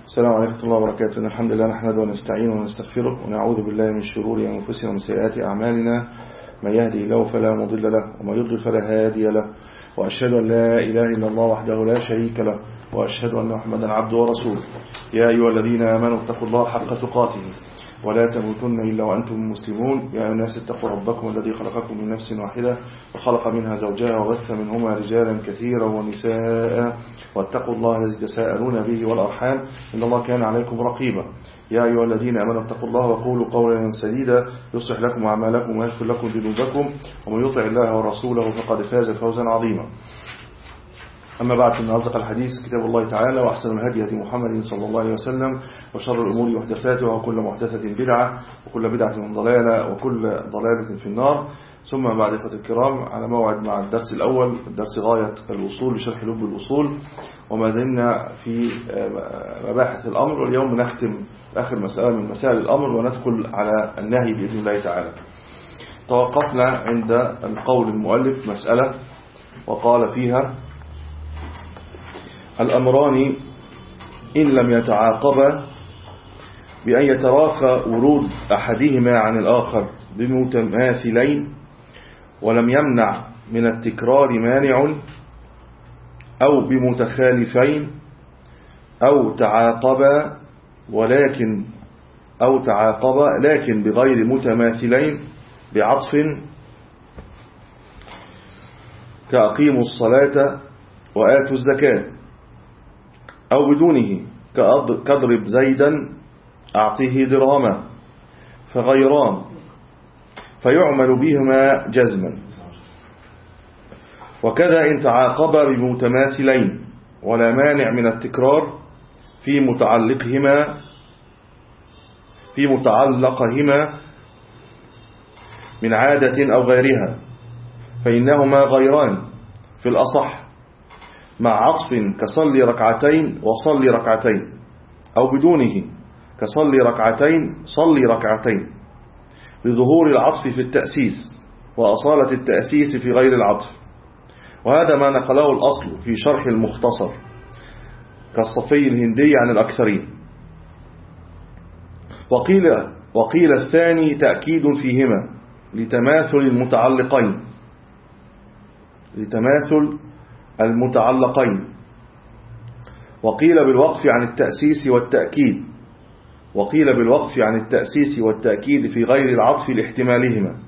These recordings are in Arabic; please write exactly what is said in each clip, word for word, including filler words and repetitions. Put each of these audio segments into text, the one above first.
السلام عليكم ورحمة الله وبركاته. إن الحمد لله نحمده ونستعينه ونستغفره ونعوذ بالله من شرور أنفسنا ومن سيئات أعمالنا. من يهدي الله فلا مضل له ومن يضلل فلا هادي له، وأشهد أن لا إله إلا الله وحده لا شريك له، وأشهد أن محمدا عبده ورسوله. يا أيها الذين آمنوا اتقوا الله حق تقاته ولا تموتن إلا وأنتم مسلمون. يا الناس اتقوا ربكم الذي خلقكم من نفس واحدة وخلق منها زوجها وبث منهما رجالا كثيرا ونساء، واتقوا الله الذي تساءلون به والأرحام إن الله كان عليكم رقيبا. يا أيها الذين آمنوا اتقوا الله وقولوا قولا سديدا يصلح لكم أعمالكم ويغفر لكم ذنوبكم، ومن يطع الله ورسوله فقد فاز فوزا عظيما. أما بعد، فإن أصدق الحديث كتاب الله تعالى، وأحسن الهدي هدي محمد صلى الله عليه وسلم، وشر الأمور محدثاتها وكل محدثة بدعة وكل بدعة ضلالة وكل ضلالة في النار. ثم بعد إخوة الكرام، على موعد مع الدرس الأول، الدرس غاية الوصول لشرح لب الأصول، وما زلنا في مباحث الأمر، واليوم نختم آخر مسألة من مسائل الأمر وندخل على النهي بإذن الله تعالى. توقفنا عند القول المؤلف مسألة وقال فيها: الأمران إن لم يتعاقبا بأن يتراخى ورود أحدهما عن الآخر بمتماثلين، ولم يمنع من التكرار مانع، أو بمتخالفين، أو تعاقبا ولكن أو تعاقبا لكن بغير متماثلين بعطف، كأقيموا الصلاة وآتوا الزكاة، أو بدونه كاضرب زيدا أعطيه درهما، فغيران فيعمل بهما جزما. وكذا إن تعاقبا بمتماثلين ولا مانع من التكرار في متعلقهما في متعلقهما من عادة أو غيرها، فإنهما غيران في الأصح، مع عطف كصلي ركعتين وصلي ركعتين، أو بدونه كصلي ركعتين صلي ركعتين، بظهور العطف في التأسيس وأصالة التأسيس في غير العطف. وهذا ما نقله الأصل في شرح المختصر كالصفي الهندي عن الأكثرين. وقيل, وقيل الثاني تأكيد فيهما لتماثل المتعلقين لتماثل المتعلقين وقيل بالوقف عن التأسيس والتأكيد وقيل بالوقف عن التأسيس والتأكيد في غير العطف لاحتمالهما،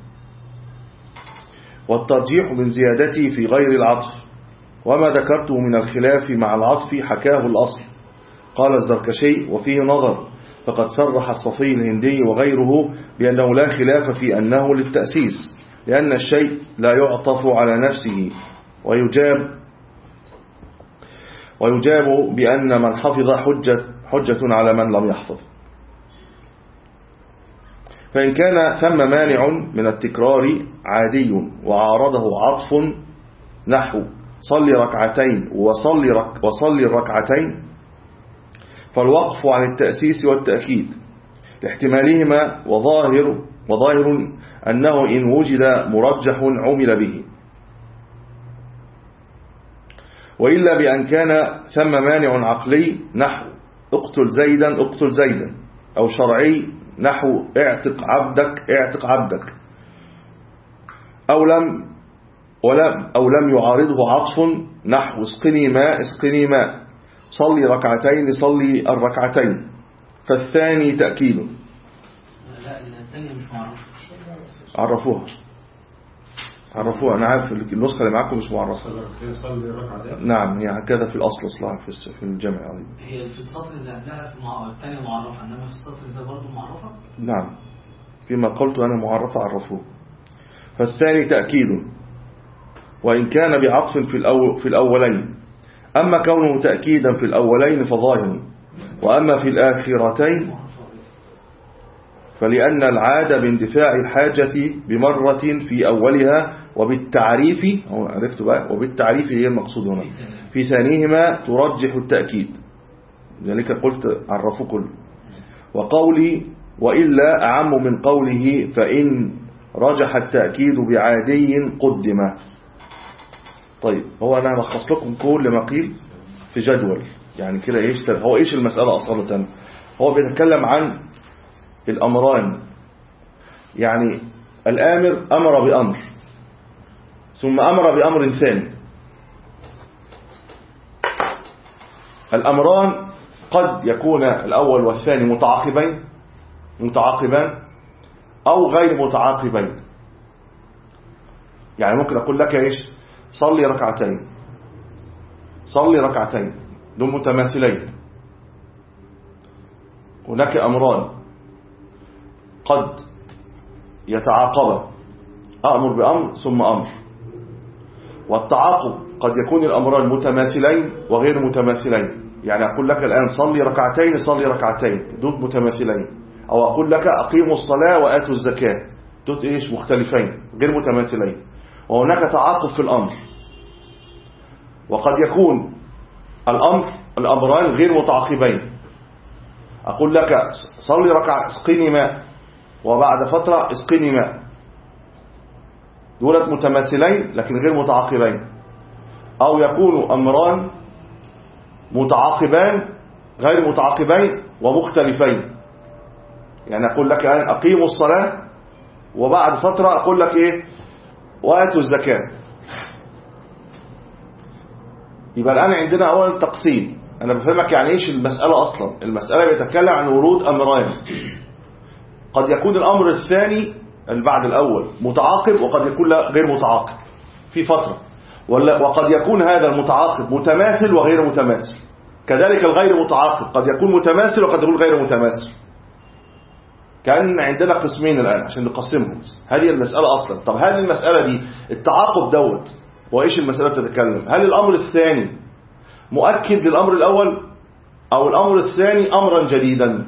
والترجيح من زيادته في غير العطف. وما ذكرته من الخلاف مع العطف حكاه الأصل. قال الزركشي: وفيه نظر، فقد صرح الصفي الهندي وغيره بأنه لا خلاف في أنه للتأسيس، لأن الشيء لا يعطف على نفسه، ويجاب ويجاب بأن من حفظ حجة, حجة على من لم يحفظ. فإن كان ثم مانع من التكرار عادي وعارضه عطف نحو صلي ركعتين وصلي, رك وصلي الركعتين، فالوقف عن التأسيس والتأكيد لاحتمالهما، وظاهر, وظاهر أنه إن وجد مرجح عمل به، وإلا بأن كان ثم مانع عقلي نحو اقتل زيدا اقتل زيدا، أو شرعي نحو اعتق عبدك اعتق عبدك، أو لم ولم أو لم يعارضه عطف نحو اسقني ماء اسقني ماء، صلي ركعتين صلي الركعتين، فالثاني تأكيد. لا الثانية مش معرفة. عرفوها عرفوها أنا عارف النسخة اللي معاكم مش معرفة. نعم، هي هكذا في الأصل اصلا في الجمع. هي في السطر اللي قبلها في الثانية معرفة، إنما في السطر ده برضه معرفة. نعم، فيما قلت أنا معرفة عرفوه. فالثاني تأكيد، وإن كان بعطف في الأول في الأولين. أما كونه تأكيدا في الأولين فظاهر، وأما في الآخرتين فلأن العادة باندفاع الحاجة بمرة في أولها، وبالتعريف عرفت بقى وبالتعريف هي المقصود هنا، في ثانيهما ترجح التأكيد. ذلك قلت عرفوا كله. وقولي وإلا أعم من قوله فإن رجح التأكيد بعادي قدم. طيب، هو أنا هلخص لكم كل ما قيل في جدول يعني كده إيش هو إيش المسألة أصلا؟ هو بيتكلم عن الأمران، يعني الآمر أمر بأمر ثم أمر بأمر ثاني. الأمران قد يكون الأول والثاني متعاقبين متعاقبان أو غير متعاقبين. يعني ممكن أقول لك إيش صلي ركعتين صلي ركعتين دول متماثلين. هناك أمران قد يتعاقبا، أمر بأمر ثم أمر، والتعاقب قد يكون الأمران متماثلين وغير متماثلين. يعني أقول لك الآن صلي ركعتين صلي ركعتين دول متماثلين، أو أقول لك أقيموا الصلاة وآتوا الزكاة دول إيش مختلفين غير متماثلين. وهناك تعاقب في الأمر، وقد يكون الأمر الأمران غير متعاقبين. أقول لك صلي ركعة اسقني ماء، وبعد فترة اسقني ماء، دولت متماثلين لكن غير متعاقبين. أو يكون أمران متعاقبان غير متعاقبين ومختلفين. يعني أقول لك الآن أقيموا الصلاة، وبعد فترة أقول لك إيه وآتوا الزكاة. يبقى الآن عندنا أولا تقسيم. أنا بفهمك يعني إيش المسألة أصلا. المسألة بيتكلم عن ورود أمران، قد يكون الأمر الثاني بعد الأول متعاقب، وقد يكون غير متعاقب في فترة، وقد يكون هذا المتعاقب متماثل وغير متماثل. كذلك الغير متعاقب قد يكون متماثل وقد يكون غير متماثل. كان عندنا قسمين الآن عشان نقسمهم. هذه المسألة أصلا. طب هذه المسألة دي التعاقب دوت وإيش المسألة بتتكلم؟ هل الأمر الثاني مؤكد للأمر الأول، أو الأمر الثاني أمرا جديدا؟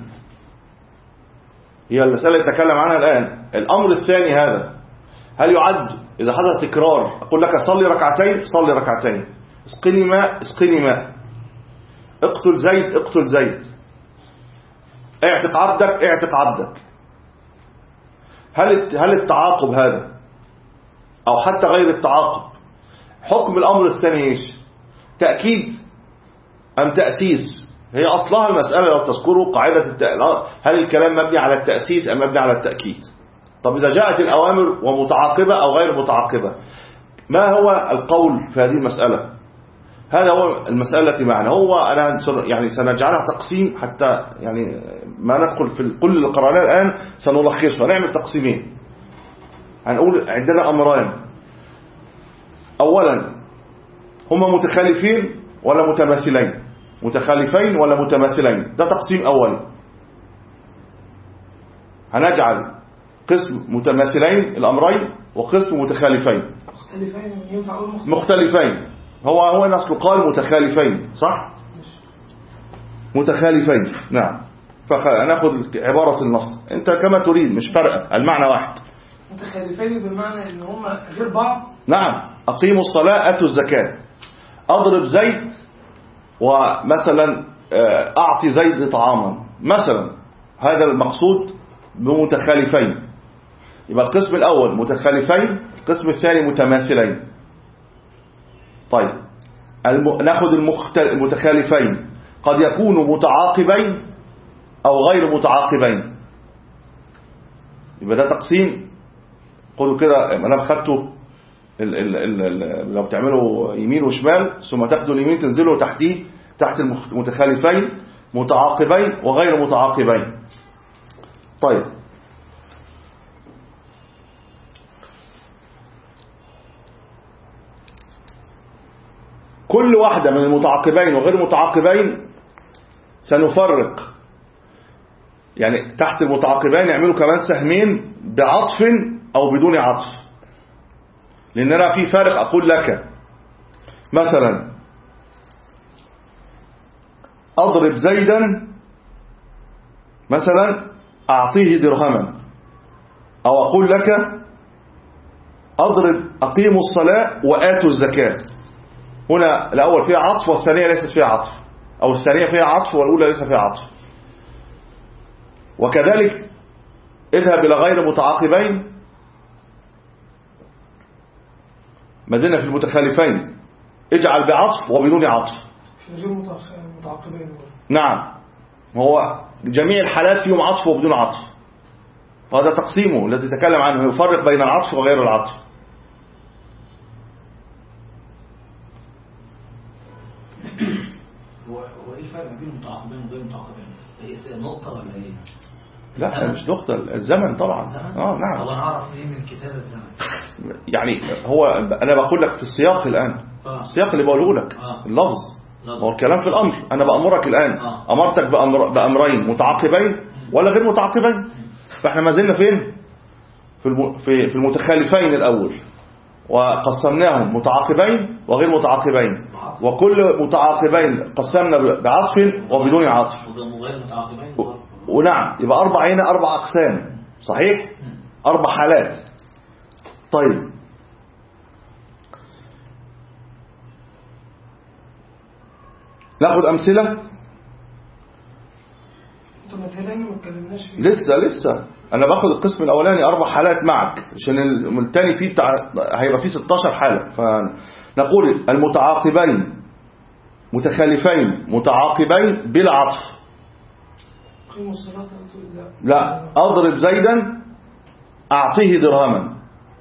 هي المسألة اللي تتكلم عنها الآن. الأمر الثاني هذا هل يعد إذا حدث تكرار؟ أقول لك صلي ركعتين صلي ركعتين، اسقني ماء اسقني ماء، اقتل زيد اقتل زيد، اعتق عبدك اعتق عبدك. هل هل التعاقب هذا أو حتى غير التعاقب حكم الأمر الثاني إيش؟ تأكيد أم تأسيس؟ هي أصلها المسألة لو تذكروا قاعدة التأ... هل الكلام مبني على التأسيس أم مبني على التأكيد؟ طب إذا جاءت الأوامر ومتعاقبة أو غير متعاقبة، ما هو القول في هذه المسألة؟ هذا هو المسألة التي معنا. هو أنا يعني سنجعلها تقسيم حتى يعني ما ندخل في كل اللي قرأناه الآن سنلخصها. نعمل تقسيمين. هنقول عندنا أمران، أولا هما متخالفين ولا متماثلين؟ متخالفين ولا متماثلين؟ ده تقسيم أول. هنجعل قسم متماثلين الأمرين وقسم متخالفين. مختلفين ينفع أقول مختلفين. مختلفين. هو هو نص قال متخالفين صح؟ متخالفين نعم. فناخذ عبارة النص أنت كما تريد، مش فرق، المعنى واحد. متخالفين بمعنى إن هم غير بعض. نعم. أقيموا الصلاة أتوا الزكاة. أضرب زيد ومثلا أعطي زيد طعاما مثلا، هذا المقصود بمتخالفين. يبقى القسم الأول متخالفين، القسم الثاني متماثلين. طيب الم... نأخذ المختل... المتخالفين قد يكونوا متعاقبين أو غير متعاقبين. يبقى ده تقسيم. خذوا كده أنا خدته ال... ال... ال... ال... لو تعملوا يمين وشمال ثم تاخدوا اليمين تنزلوا تحتيه تحت المتخالفين متعاقبين وغير متعاقبين. طيب كل واحدة من المتعاقبين وغير متعاقبين سنفرق، يعني تحت المتعاقبين يعملوا كمان سهمين بعطف أو بدون عطف، لأننا في فارق. أقول لك مثلا أضرب زيدا مثلا أعطيه درهما، أو أقول لك أضرب أقيموا الصلاة وآتوا الزكاة. هنا الأول فيها عطف والثانية ليست فيها عطف، أو الثانية فيها عطف والأولى ليس فيها عطف. وكذلك اذهب إلى غير متعاقبين، ما زلنا في المتخالفين، اجعل بعطف وبدون عطف. غير متعاقبين. نعم، هو جميع الحالات فيهم عطف وبدون عطف، هذا تقسيمه الذي تكلم عنه، يفرق بين العطف وغير العطف. هو ايه الفرق بين متعاقبين وغير متعاقبين؟ هي نقطة ولا ايه؟ لا مش نقطة، الزمن طبعا. الزمن؟ اه نعم. طب انا اعرف منين من كتاب الزمن؟ يعني هو انا بقول لك في السياق الان، آه. السياق اللي بقوله لك، آه. اللفظ، لفظ. هو الكلام في الامر. انا بأمرك الان، آه. امرتك بأمر بأمرين متعاقبين ولا غير متعاقبين. فاحنا ما زلنا فين؟ في الم... في في المتخالفين الاول، وقسمناهم متعاقبين وغير متعاقبين، وكل متعاقبين قسمنا بعطف وبدون عطف. وغير متعاقبين. ونعم، يبقى أربع هنا، أربع أقسام، صحيح؟ أربع حالات. طيب ناخد أمثلة. لسه لسه أنا باخد القسم الأولاني أربع حالات معك، عشان الثاني فيه بتاع هيبقى فيه ستاشر حالة. فنقول المتعاقبين متخالفين متعاقبين بلا عطف. لا، أضرب زيدا أعطيه درهما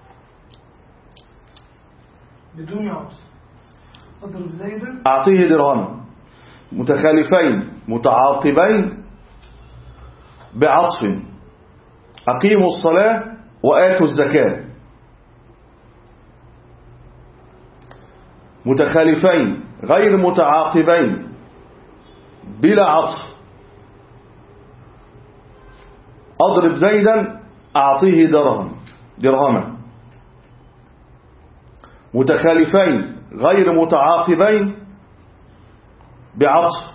بدون عطف. أضرب زيدا أعطيه درهما. متخالفين متعاقبين بعطف. أقيموا الصلاة وآتوا الزكاة. متخالفين غير متعاقبين بلا عطف. أضرب زيدا أعطيه درهم درهما. متخالفين غير متعاقبين بعطف.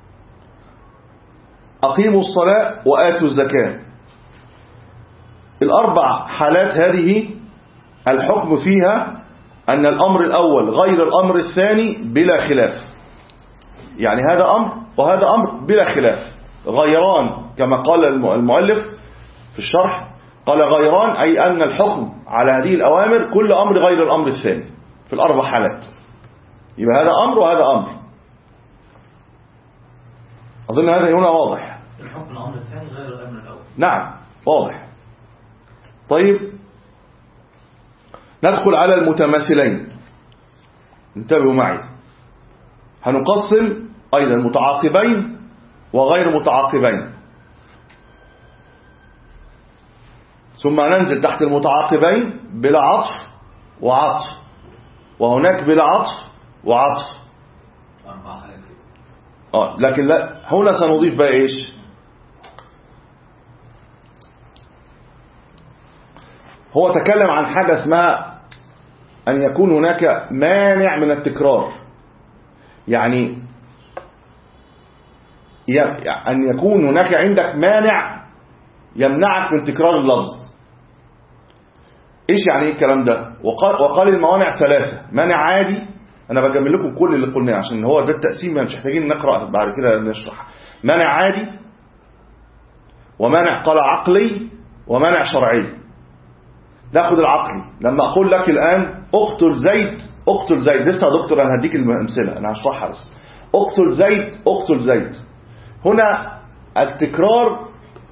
أقيموا الصلاة وآتوا الزكاة. الأربع حالات هذه الحكم فيها أن الأمر الأول غير الأمر الثاني بلا خلاف. يعني هذا أمر وهذا أمر بلا خلاف، غيران كما قال المؤلف في الشرح، قال غيران أي أن الحكم على هذه الأوامر كل أمر غير الأمر الثاني في الأربع حالات. يبقى هذا أمر وهذا أمر. أظن هذا هنا واضح. الحكم الأمر الثاني غير الأمر الأول. نعم واضح. طيب ندخل على المتماثلين. انتبهوا معي، هنقسم أيضا متعاقبين وغير متعاقبين، ثم ننزل تحت المتعاقبين بلا عطف وعطف، وهناك بلا عطف وعطف. أربعة حالات كده. آه لكن لا، هنا سنضيف بقى إيش؟ هو تكلم عن حاجة اسمها أن يكون هناك مانع من التكرار. يعني أن يكون هناك عندك مانع يمنعك من تكرار اللفظ. إيش يعني إيه الكلام ده؟ وقال, وقال الموانع ثلاثة. مانع عادي، أنا بجمل لكم كل اللي قلناه عشان هو ده التقسيم، مش محتاجين نقرأ بعد كده نشرح. مانع عادي، ومانع قال عقلي، ومانع شرعي. ناخد العقلي. لما أقول لك الآن اقتل زيد، اقتل زيد، لسه يا دكتور أنا هديك الأمثلة، أنا هشرحها بس. اقتل زيد، اقتل زيد. هنا التكرار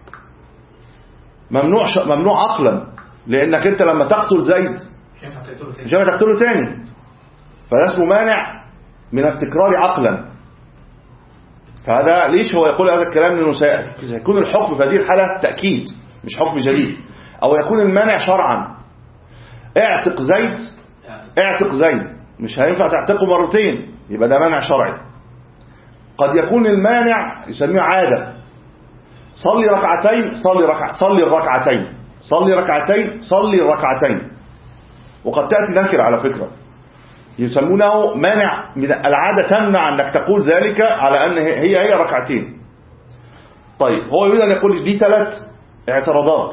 ممنوع ش... ممنوع عقلا، لأنك أنت لما تقتل زيد مش هينفع تقتله تاني، فده اسمه مانع من التكرار عقلا. فهذا ليش هو يقول هذا الكلام؟ لأنه سيكون الحكم في هذه الحالة تأكيد مش حكم جديد، أو يكون المانع شرعا. اعتق زيد، اعتق زيد، مش هينفع تعتقه مرتين، يبقى ده مانع شرعي. قد يكون المانع يسميه عادة. صلي ركعتين، صلي ركع صلي الركعتين، صلي ركعتين، صلي الركعتين. وقد تأتي نكر على فكرة، يسمونه مانع من العادة، تمنع أنك تقول ذلك على أن هي هي ركعتين. طيب هو يريد أن يقول دي ثلاث اعتراضات،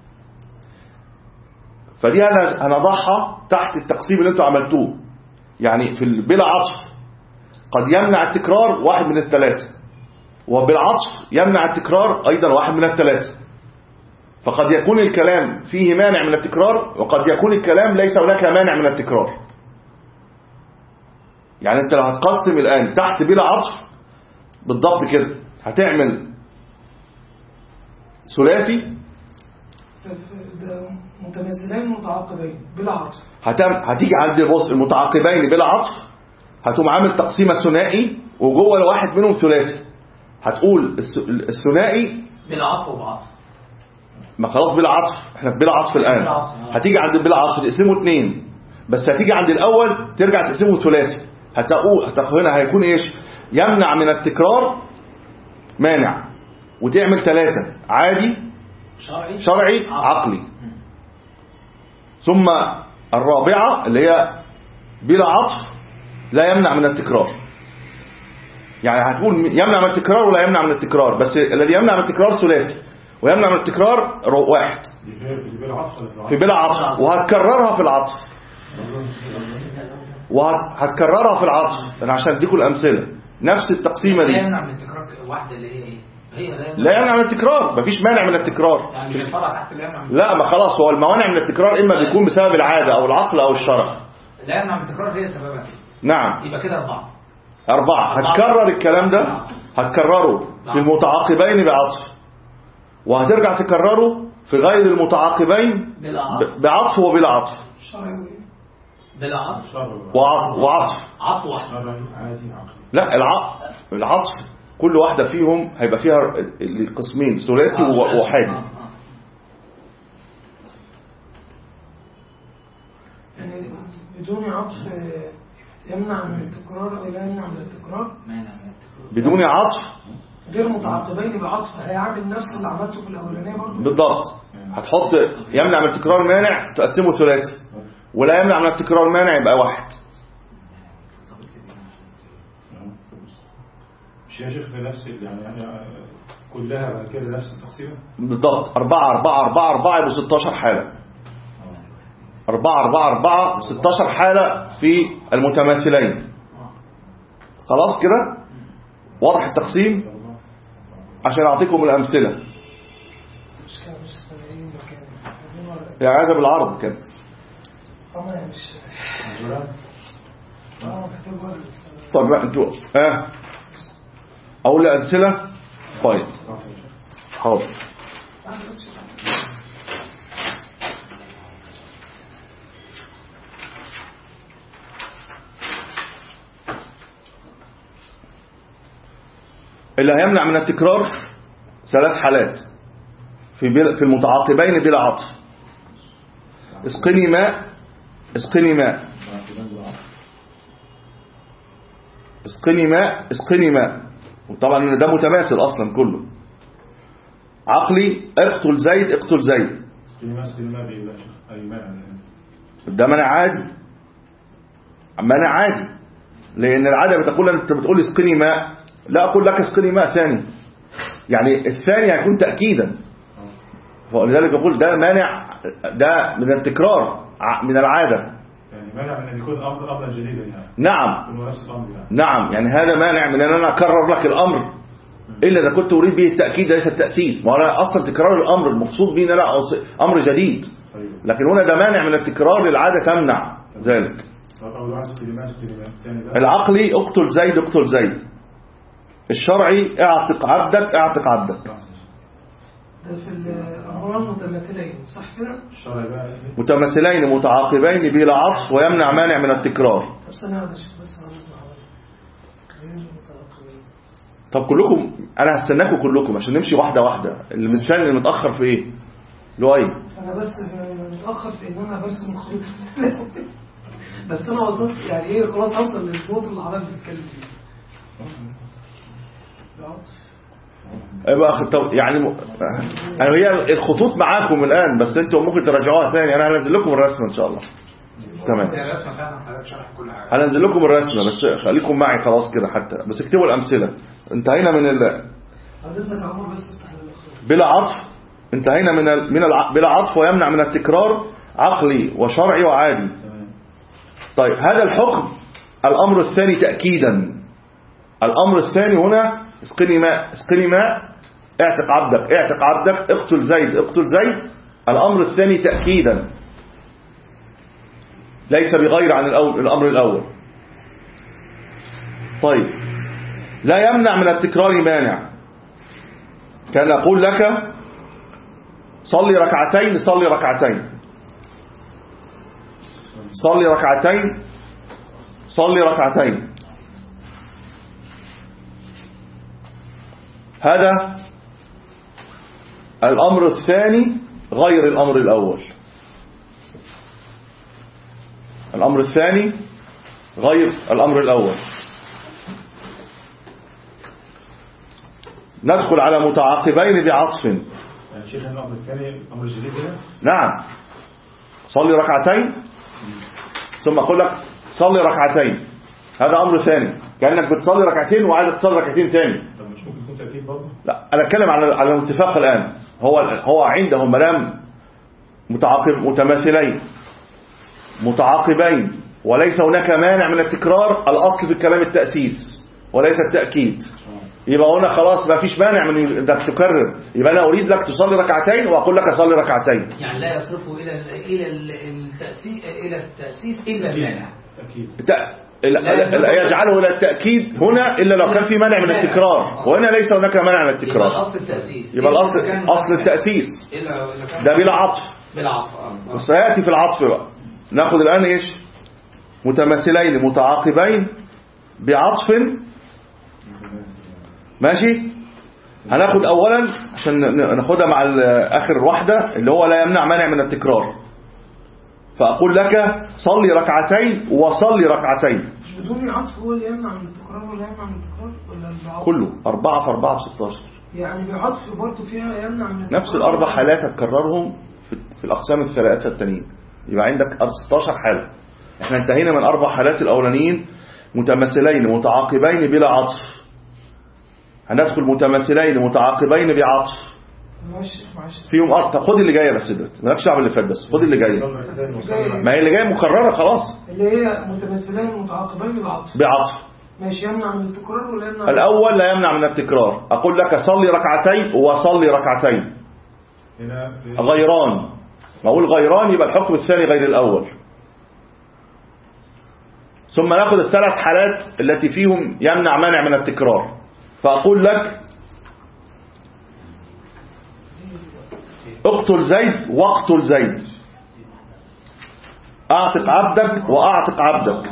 فدي أنا هنضعها تحت التقسيم اللي انتوا عملتوه. يعني في بلا عطف قد يمنع التكرار واحد من الثلاثة، وبالعطف يمنع التكرار أيضا واحد من الثلاثة. فقد يكون الكلام فيه مانع من التكرار، وقد يكون الكلام ليس هناك مانع من التكرار. يعني انت لو هتقسم الآن تحت بلا عطف بالضبط كده هتعمل ثلاثي ده متماثلين متعاقبين بلا عطف. هتم... هتيجي عند البص المتعاقبين بلا عطف هتقوم عامل تقسيمة ثنائي وجوه الواحد منهم ثلاثي. هتقول الثنائي بلا عطف وبعطف. ما خلاص بلا عطف، احنا بلا عطف الآن. هتيجي عند بلا عطف تقسمه اثنين، بس هتيجي عند الأول ترجع تقسمه ثلاثي. هتقول هتقول هنا هيكون ايش؟ يمنع من التكرار مانع، وتعمل ثلاثة عادي شرعي شرعي عقلي. ثم الرابعة اللي هي بلا عطف لا يمنع من التكرار. يعني هتقول يمنع من التكرار ولا يمنع من التكرار، بس الذي يمنع من التكرار ثلاثي ويمنع من التكرار واحد في بلا عطف، وهتكررها في العطف وهتكررها في العطف. انا عشان اديكم الامثله نفس التقسيمه دي. لا يمنع من التكرار واحده اللي هي ايه؟ هي لا يمنع من التكرار، مفيش مانع من التكرار. يعني مش الفرع تحت لا يمنع من لا ما خلاص، هو الموانع من التكرار اما بيكون بسبب العاده او العقل او الشرع. لا يمنع من التكرار هي سببها. نعم يبقى كده اربعه أربعة. هتكرر الكلام ده، هتكرره في المتعاقبين بعطف، وهترجع تكرره في غير المتعاقبين بعطف وبلا عطف. بلا عطف وعطف عطف واحد. لا العطف العطف كل واحدة فيهم هيبقى فيها القسمين ثلاثي وحادي. يعني بدون عطف يمنع من التكرار او لا يمنع من التكرار. بدون عطف غير متعاقبين بعطف هيعمل نفس اللي عملته في الاولانيه برضه بالضبط. هتحط يمنع من التكرار مانع تقسمه ثلاثي، ولا يمنع من التكرار مانع يبقى واحد. مش يا شيخ نفس يعني كلها كده نفس التقسيمه بالضبط. أربعة أربعة أربعة أربعة يبقوا ستاشر حالة. أربعة أربعة أربعة ستاشر حالة في المتماثلين. خلاص كده واضح التقسيم عشان أعطيكم الأمثلة. مش كده مش سبعين مكان يا عايزة بالعرض كده. طبعا مش اه محتاج وقت. طب بقى انتوا اه اقول امثله. طيب حاضر. اللي هيمنع من التكرار ثلاث حالات في في المتعاقبين بلا عطف. اسقني ماء اسقني ماء اسقني ماء اسقني ماء. وطبعا ده متماثل اصلا كله. عقلي اقتل زيد اقتل زيد. ده منع عادي، منع عادي، لان العاده بتقول انت بتقول اسقني ماء، لا اقول لك اسقني ماء ثاني، يعني الثاني هيكون تاكيدا. ولذلك اقول ده مانع، ده من التكرار من العاده، يعني مانع من ان يكون امر امرا جديدا يعني. نعم نفس الامر يعني. نعم يعني هذا مانع من ان انا اكرر لك الامر الا اذا كنت اريد به التاكيد ليس التاسيس. ما انا اصلا تكرار الامر المقصود به ان انا امر جديد، لكن هنا ده مانع من التكرار للعاده تمنع ذلك. العقلي اقتل زيد اقتل زيد. الشرعي اعتق عبدك اعتق عبدك. ده في الأمران متماثلين صح كده؟ متماثلين متعاقبين بلا عطف ويمنع مانع من التكرار. طب سنة واحدة شوف بس عايزنا طب كلكم انا هستناكم كلكم عشان نمشي واحدة واحدة. اللي مستني اللي متأخر في ايه؟ لؤي انا بس متأخر في ان انا برسم الخريطة بس انا وصلت يعني ايه خلاص اوصل للشروط اللي حضرتك بتتكلم فيه. يبقى يعني م... يعني هي الخطوط معاكم الآن، بس انتوا ممكن تراجعوها ثاني. انا هنزل لكم الرسمة ان شاء الله. تمام هنزل لكم الرسمة، بس خليكم معي خلاص كده حتى بس اكتبوا الأمثلة. انتهينا من ال... بلا عطف، انتهينا من ال... من الع... بلا عطف ويمنع من التكرار عقلي وشرعي وعادي. طيب هذا الحكم الأمر الثاني تأكيدا. الأمر الثاني هنا اسقني ماء اسقني ماء اعتق عبدك اعتق عبدك اقتل زيد اقتل زيد. الأمر الثاني تأكيدا ليس بغير عن الأول الأمر الأول. طيب لا يمنع من التكرار مانع. كان أقول لك صلي ركعتين، صلي ركعتين، صلي ركعتين، صلي ركعتين. هذا الأمر الثاني غير الأمر الأول. الأمر الثاني غير الأمر الأول. ندخل على متعاقبين بعطف. يعني شيخ الأمر الثاني أمر جديد هنا؟ نعم. صلي ركعتين ثم أقول لك صلي ركعتين، هذا أمر ثاني، كأنك بتصلي ركعتين وعايز تصلي ركعتين ثاني. طب مش ممكن يكون تأكيد برضه؟ لا، أنا أتكلم على على الاتفاق الآن. هو هو عندهم ملام متعاقب متماثلين متعاقبين وليس هناك مانع من التكرار. الأصل في الكلام التأسيس وليس التأكيد. يبقى هنا خلاص ما فيش مانع من انك تكرر. يبقى انا اريد لك تصلي ركعتين واقول لك صلي ركعتين. يعني لا يصرفه الى الى التأسيس الى التأسيس الا المانع. أكيد. لا يجعله الى التأكيد هنا الا لو كان في مانع من التكرار، وهنا ليس هناك مانع من التكرار. يبقى اصل التأسيس. يبقى الاصل اصل التأسيس ده بلا عطف. بلا عطف. وسياتي في العطف بقى. ناخذ الان ايش؟ متماثلين متعاقبين بعطف. ماشي. هناخد اولا عشان ناخدها مع اخر واحدة اللي هو لا يمنع مانع من التكرار. فاقول لك صلي ركعتين وصلي ركعتين. مش بدون عطف هو اللي يمنع من التكرار ولا يمنع من التكرار ولا بعطف؟ كله أربعة في أربعة بستاشر. يعني بعطف برضه فيها يمنع من نفس الأربع حالات هتكررهم في الأقسام الثلاثة التانيين. يبقى عندك ستاشر حالة. احنا انتهينا من أربع حالات الأولانيين متماثلين متعاقبين بلا عطف. هندخل متماثلين متعاقبين بعطف. ماشي معلش. فيهم أربعة. خد اللي جايه بس ده مالكش دعوه باللي فات، بس خد اللي جايه. ما هي اللي جايه مكرره خلاص. اللي هي متماثلين متعاقبين بعطف. بعطف. ماشي. يمنع من التكرار ولا يمنع؟ الأول لا يمنع من التكرار. أقول لك صلي ركعتين وصلي ركعتين. غيران. ما أقول غيران يبقى الحكم الثاني غير الأول. ثم نأخذ الثلاث حالات التي فيهم يمنع مانع من التكرار. فأقول لك اقتل زيد واقتل زيد، اعتق عبدك واعتق عبدك.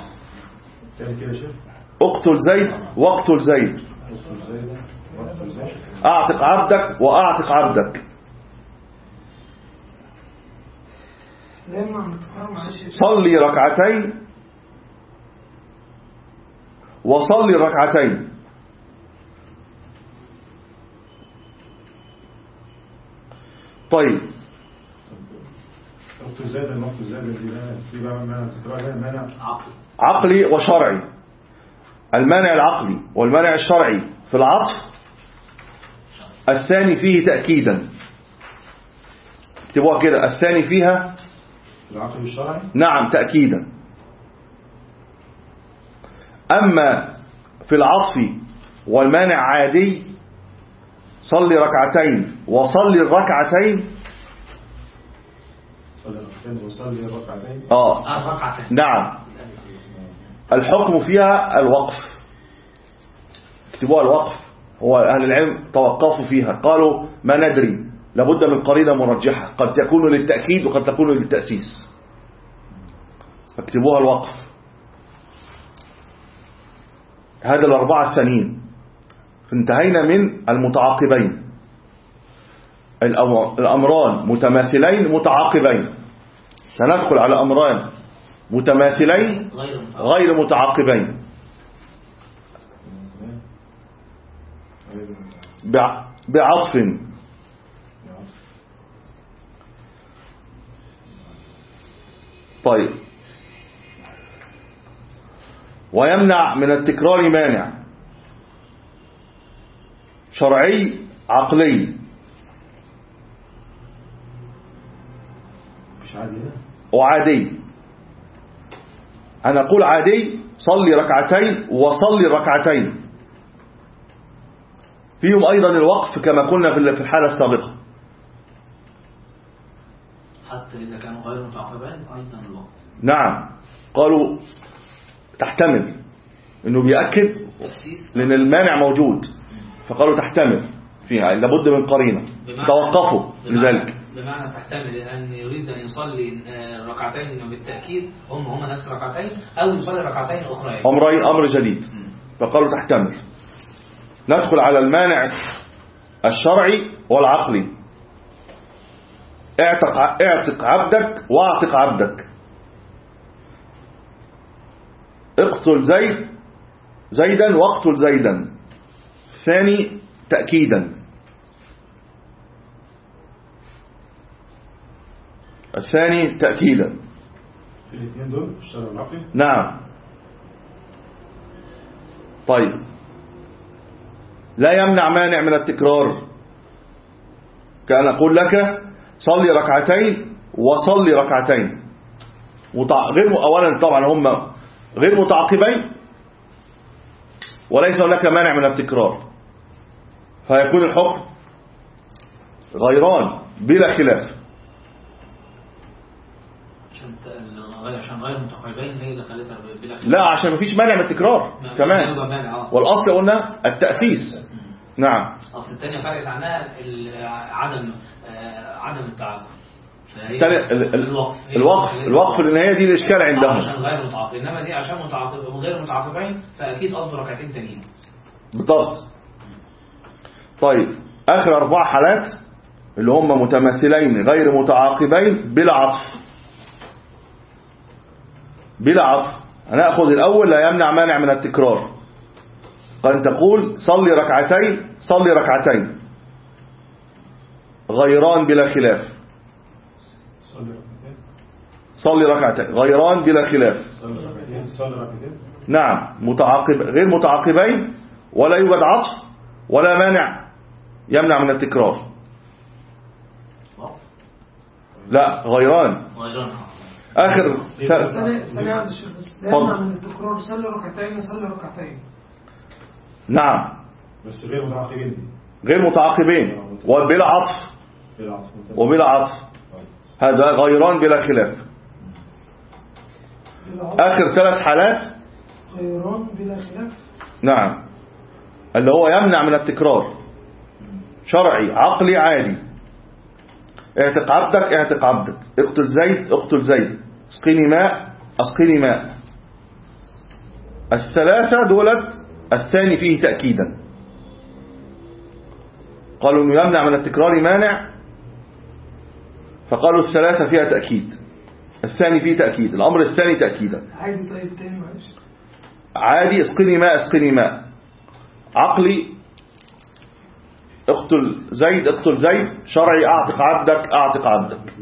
اقتل زيد واقتل زيد، اعتق عبدك واعتق عبدك. صلي ركعتين وصلي ركعتين. طيب عقلي وشرعي. المانع العقلي والمانع الشرعي في العطف الثاني فيه تأكيدا. اكتبوها كده، الثاني فيها العقل الشرعي نعم تأكيدا. أما في العطف والمانع عادي صلي ركعتين وصلي الركعتين. وصلي الركعتين اه الركعتين نعم. الحكم فيها الوقف. اكتبوها الوقف. هو أهل العلم توقفوا فيها، قالوا ما ندري، لابد من قرينة مرجحة، قد تكون للتأكيد وقد تكون للتأسيس. اكتبوها الوقف. هذا الأربعة الثانيين. انتهينا من المتعاقبين. الأمران متماثلين متعاقبين. سندخل على أمران متماثلين غير متعاقبين بعطف. طيب ويمنع من التكرار مانع شرعي عقلي. مش عادي وعادي. أنا أقول عادي صلي ركعتين وصلي ركعتين. فيهم أيضا الوقف كما قلنا في الحالة السابقة. حتى إذا كانوا غير متعاقبين أيضا الوقف. نعم. قالوا تحتمل إنه بيأكد لأن المانع موجود، فقالوا تحتمل فيها لابد من قرينة، توقفوا لذلك. بمعنى تحتمل أن يريد أن يصلي ركعتين بالتأكيد هم هم نفس ركعتين، أو يصلي ركعتين أخرى، أمرين، أمر جديد. فقالوا تحتمل. ندخل على المانع الشرعي والعقلي. اعتق اعتق عبدك واعتق عبدك. اقتل زيد زيدا واقتل زيدا. ثاني تأكيدا. الثاني تأكيدا. الاثنين دول الشرع والعقلي. نعم. طيب لا يمنع مانع من التكرار، كأن أقول لك صلي ركعتين وصلي ركعتين غير، أولا طبعا هم غير متعاقبين وليس هناك مانع من التكرار، فيكون الحكم غيران بلا خلاف. عشان غير متعاقبين هي اللي خلتها بلا خلاف. لا، عشان مفيش مانع من التكرار كمان، والأصل قلنا التأسيس. نعم. أصل الثانية فرقت عنها عدم عدم التعاقب. الوقف الوقف الوقف لان هي دي الاشكال عندهم، عشان غير متعاقب، انما دي عشان متعاقب وغير متعاقبين، فاكيد افضل ركعتين تانيين. بالضبط. طيب اخر اربع حالات اللي هم متماثلين غير متعاقبين بلا عطف. بلا عطف. هناخذ الاول لا يمنع مانع من التكرار. قد تقول صلي ركعتين صلي ركعتين غيران بلا خلاف. صلي ركعتين غيران بلا خلاف. نعم، متعاقب غير متعاقبين ولا يوجد عطف ولا مانع يمنع من التكرار. لا، غيران. آخر ثانية ثانية عبد الشيخ، بس لا يمنع من التكرار. صلي ركعتين صلي ركعتين. نعم، بس غير متعاقبين. غير متعاقبين وبلا عطف وبلا عطف، هذا غيران بلا خلاف. آخر ثلاث حالات غيران بلا خلاف. نعم، اللي هو يمنع من التكرار، شرعي عقلي عادي. اعتق عبدك اعتق عبدك، اقتل زيد اقتل زيد، اسقيني ماء اسقيني ماء. الثلاثة دولت الثاني فيه تأكيدا. قالوا انه يمنع من التكرار مانع، فقالوا الثلاثة فيها تأكيد، الثاني فيه تأكيد، الأمر الثاني تأكيدا. عادي. طيب تاني معلش. عادي اسقني ماء اسقني ماء. عقلي اقتل زيد اقتل زيد. شرعي اعتق عبدك اعتق عبدك.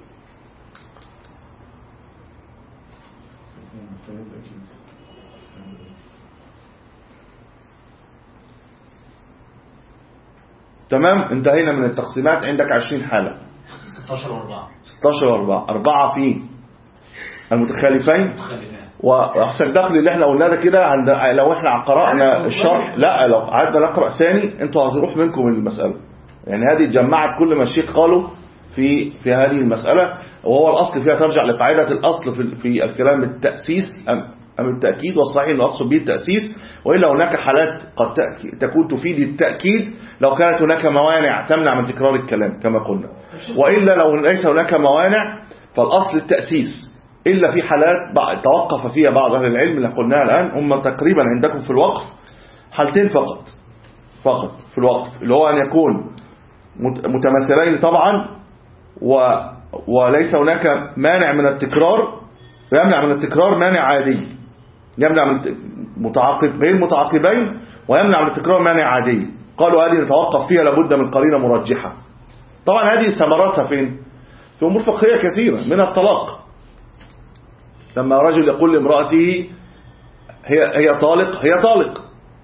تمام. انتهينا من التقسيمات. عندك عشرين حالة. ستاشر واربعة ستاشر واربعة أربعة في المتخالفين. وأحسن دخل اللي احنا قلنا ده كده عند لو احنا قرأنا الشرح. لا، لو قعدنا نقرأ ثاني انتوا هتروح منكم المسألة. يعني هذه جمعت كل ما الشيخ قالوا في في هذه المسألة، وهو الأصل فيها ترجع لقاعدة الأصل في في الكلام التأسيس أم أم التأكيد، والصحيح انه أقصد به التأسيس. وإلا هناك حالات قد تكون تفيد التأكيد لو كانت هناك موانع تمنع من تكرار الكلام كما قلنا، وإلا لو ليس هناك موانع فالأصل التأسيس. إلا في حالات توقف فيها بعض أهل العلم اللي قلناها الآن، هم تقريبا عندكم في الوقف حالتين فقط فقط في الوقف، اللي هو أن يكون متماثلين طبعا و وليس هناك مانع من التكرار، ويمنع من التكرار مانع عادي، يمنع من متعاقب غير متعاقبين ويمنع من التكرار مانع عادي. قالوا هذه نتوقف فيها لابد من قرينة مرجحة. طبعا هذه ثمرتها فين؟ في أمور فقهية كثيرة، من الطلاق. لما رجل يقول لامرأته هي هي طالق هي طالق،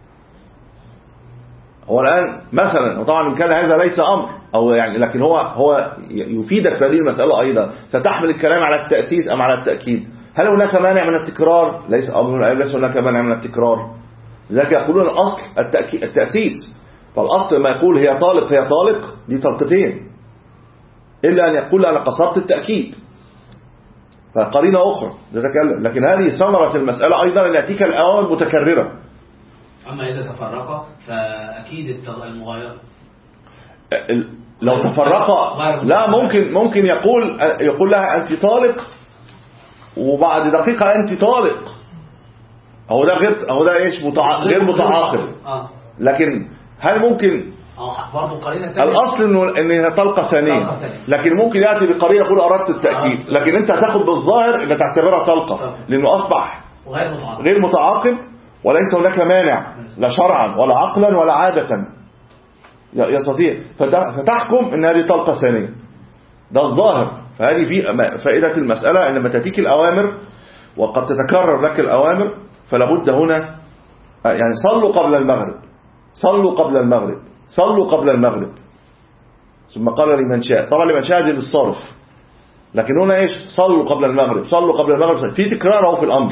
هو الآن مثلا، وطبعا إن كان هذا ليس أمر أو يعني، لكن هو هو يفيدك في هذه المسألة أيضا. ستحمل الكلام على التأسيس أم على التأكيد؟ هل هناك مانع من التكرار؟ ليس أمر ليس هناك مانع من التكرار. لذلك يقولون الأصل التأسيس. فالأصل ما يقول هي طالق هي طالق دي طلقتين، إلا أن يقول أنا قصرت التأكيد فقرينة أخرى تتكلم. لكن هذه ثمرة المسألة أيضا أن يأتيك الأوامر متكررة. أما إذا تفرقا فأكيد المغايرة لو تفرقا لا ممكن ممكن يقول يقول لها أنت طالق وبعد دقيقة أنت طالق. هو ده غير هو ده إيش متع... غير متعاقب. لكن هل ممكن الأصل إنه إنها طلقة ثانية، لكن ممكن يأتي بقرينة يقول أردت التأكيد، لكن أنت هتاخد بالظاهر إن تعتبرها طلقة لأنه أصبح غير متعاقب وليس هناك مانع لا شرعا ولا عقلا ولا عادة يستطيع فتحكم ان هذه طلقة ثانية. ده الظاهر. فهذه في فائدة المسألة ان لما تأتيك الأوامر وقد تتكرر لك الأوامر فلا بد هنا يعني صلوا قبل المغرب، صلوا قبل المغرب، صلوا قبل المغرب، ثم قال لمن شاء. طبعا لمن شاء دي للصرف، لكن هنا ايش صلوا قبل المغرب، صلوا قبل المغرب. في تكرار اهو في الأمر،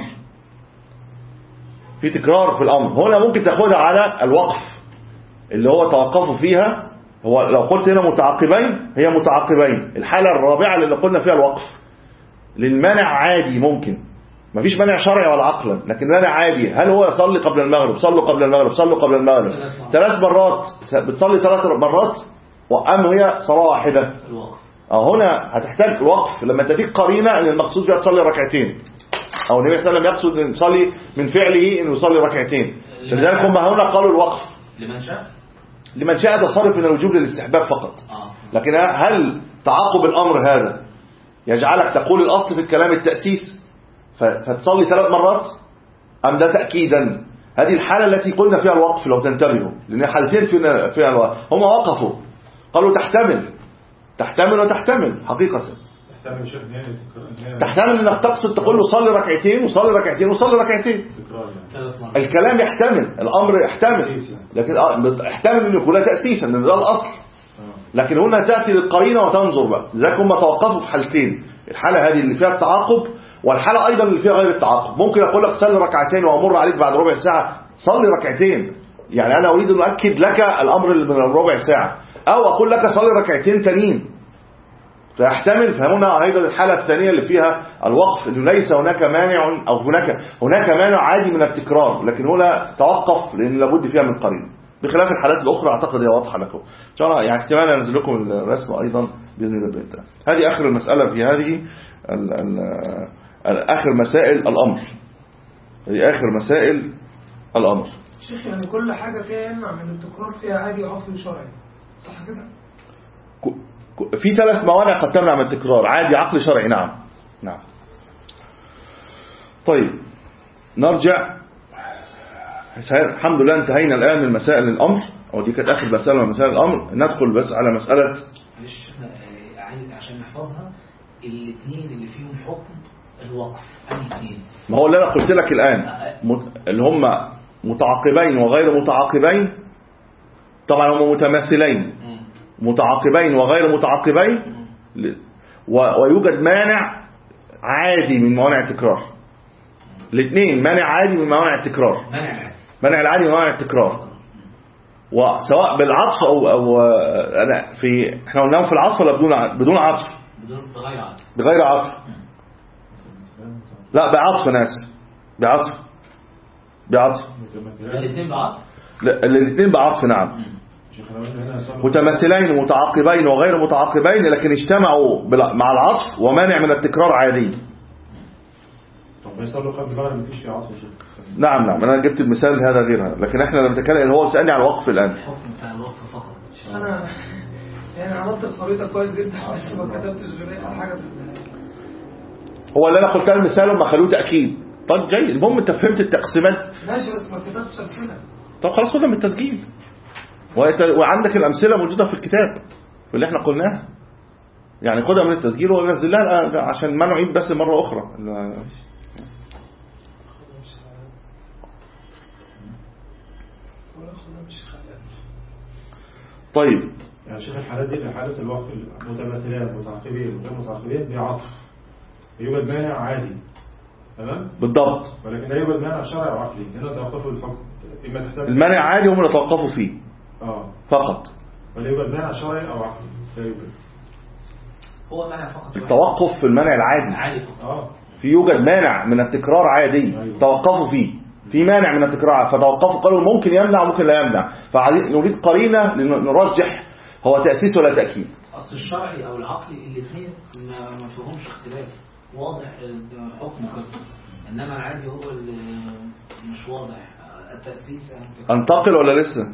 في تكرار في الأمر. هنا ممكن تاخدها على الوقف اللي هو توقفوا فيها. هو لو قلت هنا متعاقبين هي متعاقبين. الحالة الرابعة اللي قلنا فيها الوقف للمانع عادي، ممكن مفيش مانع شرعي ولا عقلا، لكن مانع عادي. هل هو يصلي قبل المغرب، صلوا قبل المغرب، صلوا قبل المغرب ثلاث مرات، بتصلي ثلاث مرات وأم هي صلاة واحدة. أو هنا هتحتاج الوقف لما تديك قرينة ان المقصود فيها تصلي ركعتين، او النبي صلى الله عليه وسلم يقصد ان يصلي من فعله انه يصلي ركعتين. لذلك هم هنا قالوا الوقف لمن شاء لمن شاء تصرف من الوجوب للاستحباب فقط. لكن هل تعاقب الامر هذا يجعلك تقول الاصل في الكلام التأسيس فتصلي ثلاث مرات ام ده تأكيدا؟ هذه الحالة التي قلنا فيها الوقف لو تنتبهوا، لان حالتين فيها الوقف. هم وقفوا قالوا تحتمل تحتمل وتحتمل حقيقة. تحتمل انك تقصد تقول له صلي ركعتين وصلي ركعتين وصلي ركعتين. الكلام يحتمل، الامر يحتمل، لكن يحتمل انه يكون تأسيسا ان ده الاصل. لكن هنا تأتي للقرينة وتنظر بقى. لذلك هم توقفوا في حالتين، الحالة هذه اللي فيها التعاقب والحالة ايضا اللي فيها غير التعاقب. ممكن اقول لك صلي ركعتين وامر عليك بعد ربع ساعة صلي ركعتين، يعني انا اريد ان اؤكد لك الامر من الربع ساعة، او اقول لك صلي ركعتين تانيين فيحتمل. فهنا ايضا الحالة الثانية اللي فيها الوقف انه ليس هناك مانع او هناك هناك مانع عادي من التكرار، لكن هنا توقف لان لابد فيها من قرين، بخلاف الحالات الاخرى اعتقد هي واضحة لكم ان شاء الله. يعني احتمال انزل لكم الرسم ايضا باذن الله. هذه اخر المسألة في هذه ال ال اخر مسائل الامر، هذه اخر مسائل الامر. شيخ يعني كل حاجة فيها يمنع من التكرار فيها عادي وعقل شرعي، صح كده؟ في ثلاث موانع قد تمنع من التكرار، عادي عقل شرعي. نعم نعم. طيب نرجع. الحمد لله انتهينا الآن من مسائل الأمر، أو دي كانت آخر مسألة من مسائل الأمر. ندخل بس على مسألة عشان نحفظها الاثنين اللي فيهم حكم الوقف. الاثنين ما هو اللي أنا قلت لك الآن اللي هم متعاقبين وغير متعاقبين. طبعا هم متماثلين، متعاقبين وغير متعاقبين، ويوجد مانع عادي من موانع التكرار. الاثنين مانع عادي من موانع التكرار، مانع العادي من موانع التكرار، وسواء بالعطف او او انا في احنا قلناهم في العطف ولا بدون بدون عطف؟ بدون بغير عطف. بغير عطف لا بعطف. انا اسف بعطف بعطف الاثنين بعطف. لا الاثنين بعطف. نعم متماثلين ومتعاقبين وغير متعاقبين، لكن اجتمعوا مع العطف ومانع من التكرار عادي. طب يصلوا قبل المغرب مفيش في عطف. نعم نعم انا جبت المثال هذا غيرها، لكن احنا لما نتكلم هو بيسالني على الوقف الان. الحكم بتاع الوقف فقط. انا يعني عملت الخريطه كويس جدا بس ما كتبتش غير حاجه في هو اللي انا قلت المثال وما خلوه تاكيد. طب جيد، المهم انت فهمت التقسيمات ماشي بس ما كتبتش امثله. طب خلاص خدها من التسجيل، وعندك الامثله موجوده في الكتاب في اللي احنا قلناها، يعني خدها من التسجيل ونزلها عشان ما نعيد بس مره اخرى. طيب يعني شيخ الحالات دي حالة الوقف المتماثلات متعاقبين وغير متعاقبين بعطف يوجد مانع عادي، تمام بالضبط، ولكن لا يوجد مانع شرعي او عقلي. هنا توقفوا الحكم اما تحتاج المانع عادي هم اللي توقفوا فيه اه فقط، ولا يوجد مانع شرعي او عقلي. لا يوجد. هو مانع فقط. التوقف في المانع العادي عادي اه في يوجد مانع من التكرار عادي. أيوة. توقفوا فيه في مانع من التكرار، فتوقفوا قالوا ممكن يمنع وممكن لا يمنع، فنريد قرينة نرجح هو تأسيس ولا تأكيد. أصل الشرعي أو العقلي الاثنين ما ما فيهمش اختلاف، واضح الحكم كده، إنما العادي هو اللي مش واضح التأسيس. أنتقل ولا لسه؟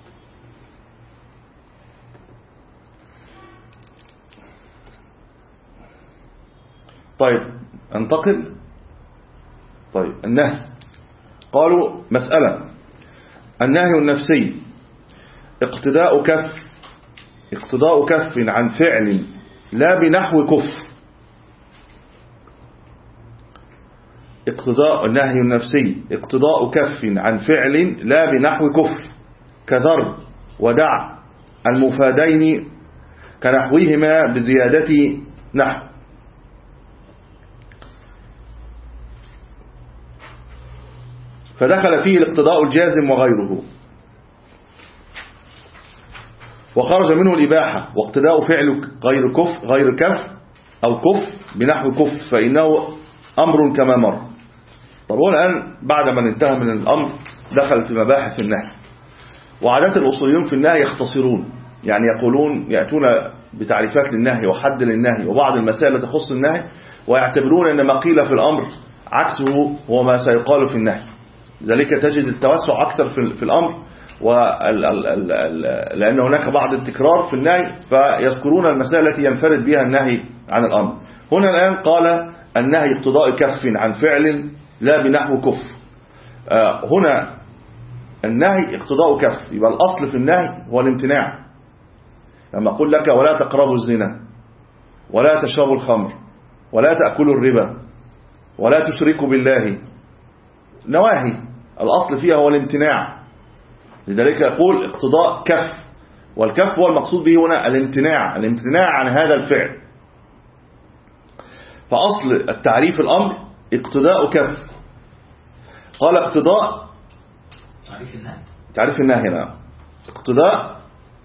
طيب انتقل. طيب النهي، قالوا مسألة النهي النفسي اقتداء كف اقتداء كف عن فعل لا بنحو كف. اقتداء النهي النفسي اقتداء كف عن فعل لا بنحو كف، كذر ودع المفادين كنحوهما بزيادة نحو. فدخل فيه الاقتداء الجازم وغيره، وخرج منه الإباحة واقتداء فعل غير كف غير كف أو كف بنحو كف، فإنه أمر كما مر. طب هو الآن بعد ما انتهى من الأمر دخل في مباحث النهي. وعادات الأصوليون في النهي يختصرون، يعني يقولون يأتون بتعريفات للنهي وحد للنهي وبعض المسائل التي تخص النهي، ويعتبرون أن ما قيل في الأمر عكسه هو ما سيقال في النهي. ذلك تجد التوسع أكثر في الأمر، لأن هناك بعض التكرار في النهي، فيذكرون المسائل التي ينفرد بها النهي عن الأمر. هنا الآن قال النهي اقتضاء كف عن فعل لا بنحو كف. هنا النهي اقتضاء كف، يبقى الأصل في النهي هو الامتناع. لما أقول لك ولا تقربوا الزنا ولا تشربوا الخمر ولا تأكلوا الربا ولا تشركوا بالله، نواهي الأصل فيها هو الامتناع، لذلك يقول اقتضاء كف، والكف هو المقصود به هنا الامتناع، الامتناع عن هذا الفعل. فأصل التعريف الأمر اقتضاء كف. قال اقتضاء تعريف النهي تعريف النهي هنا اقتضاء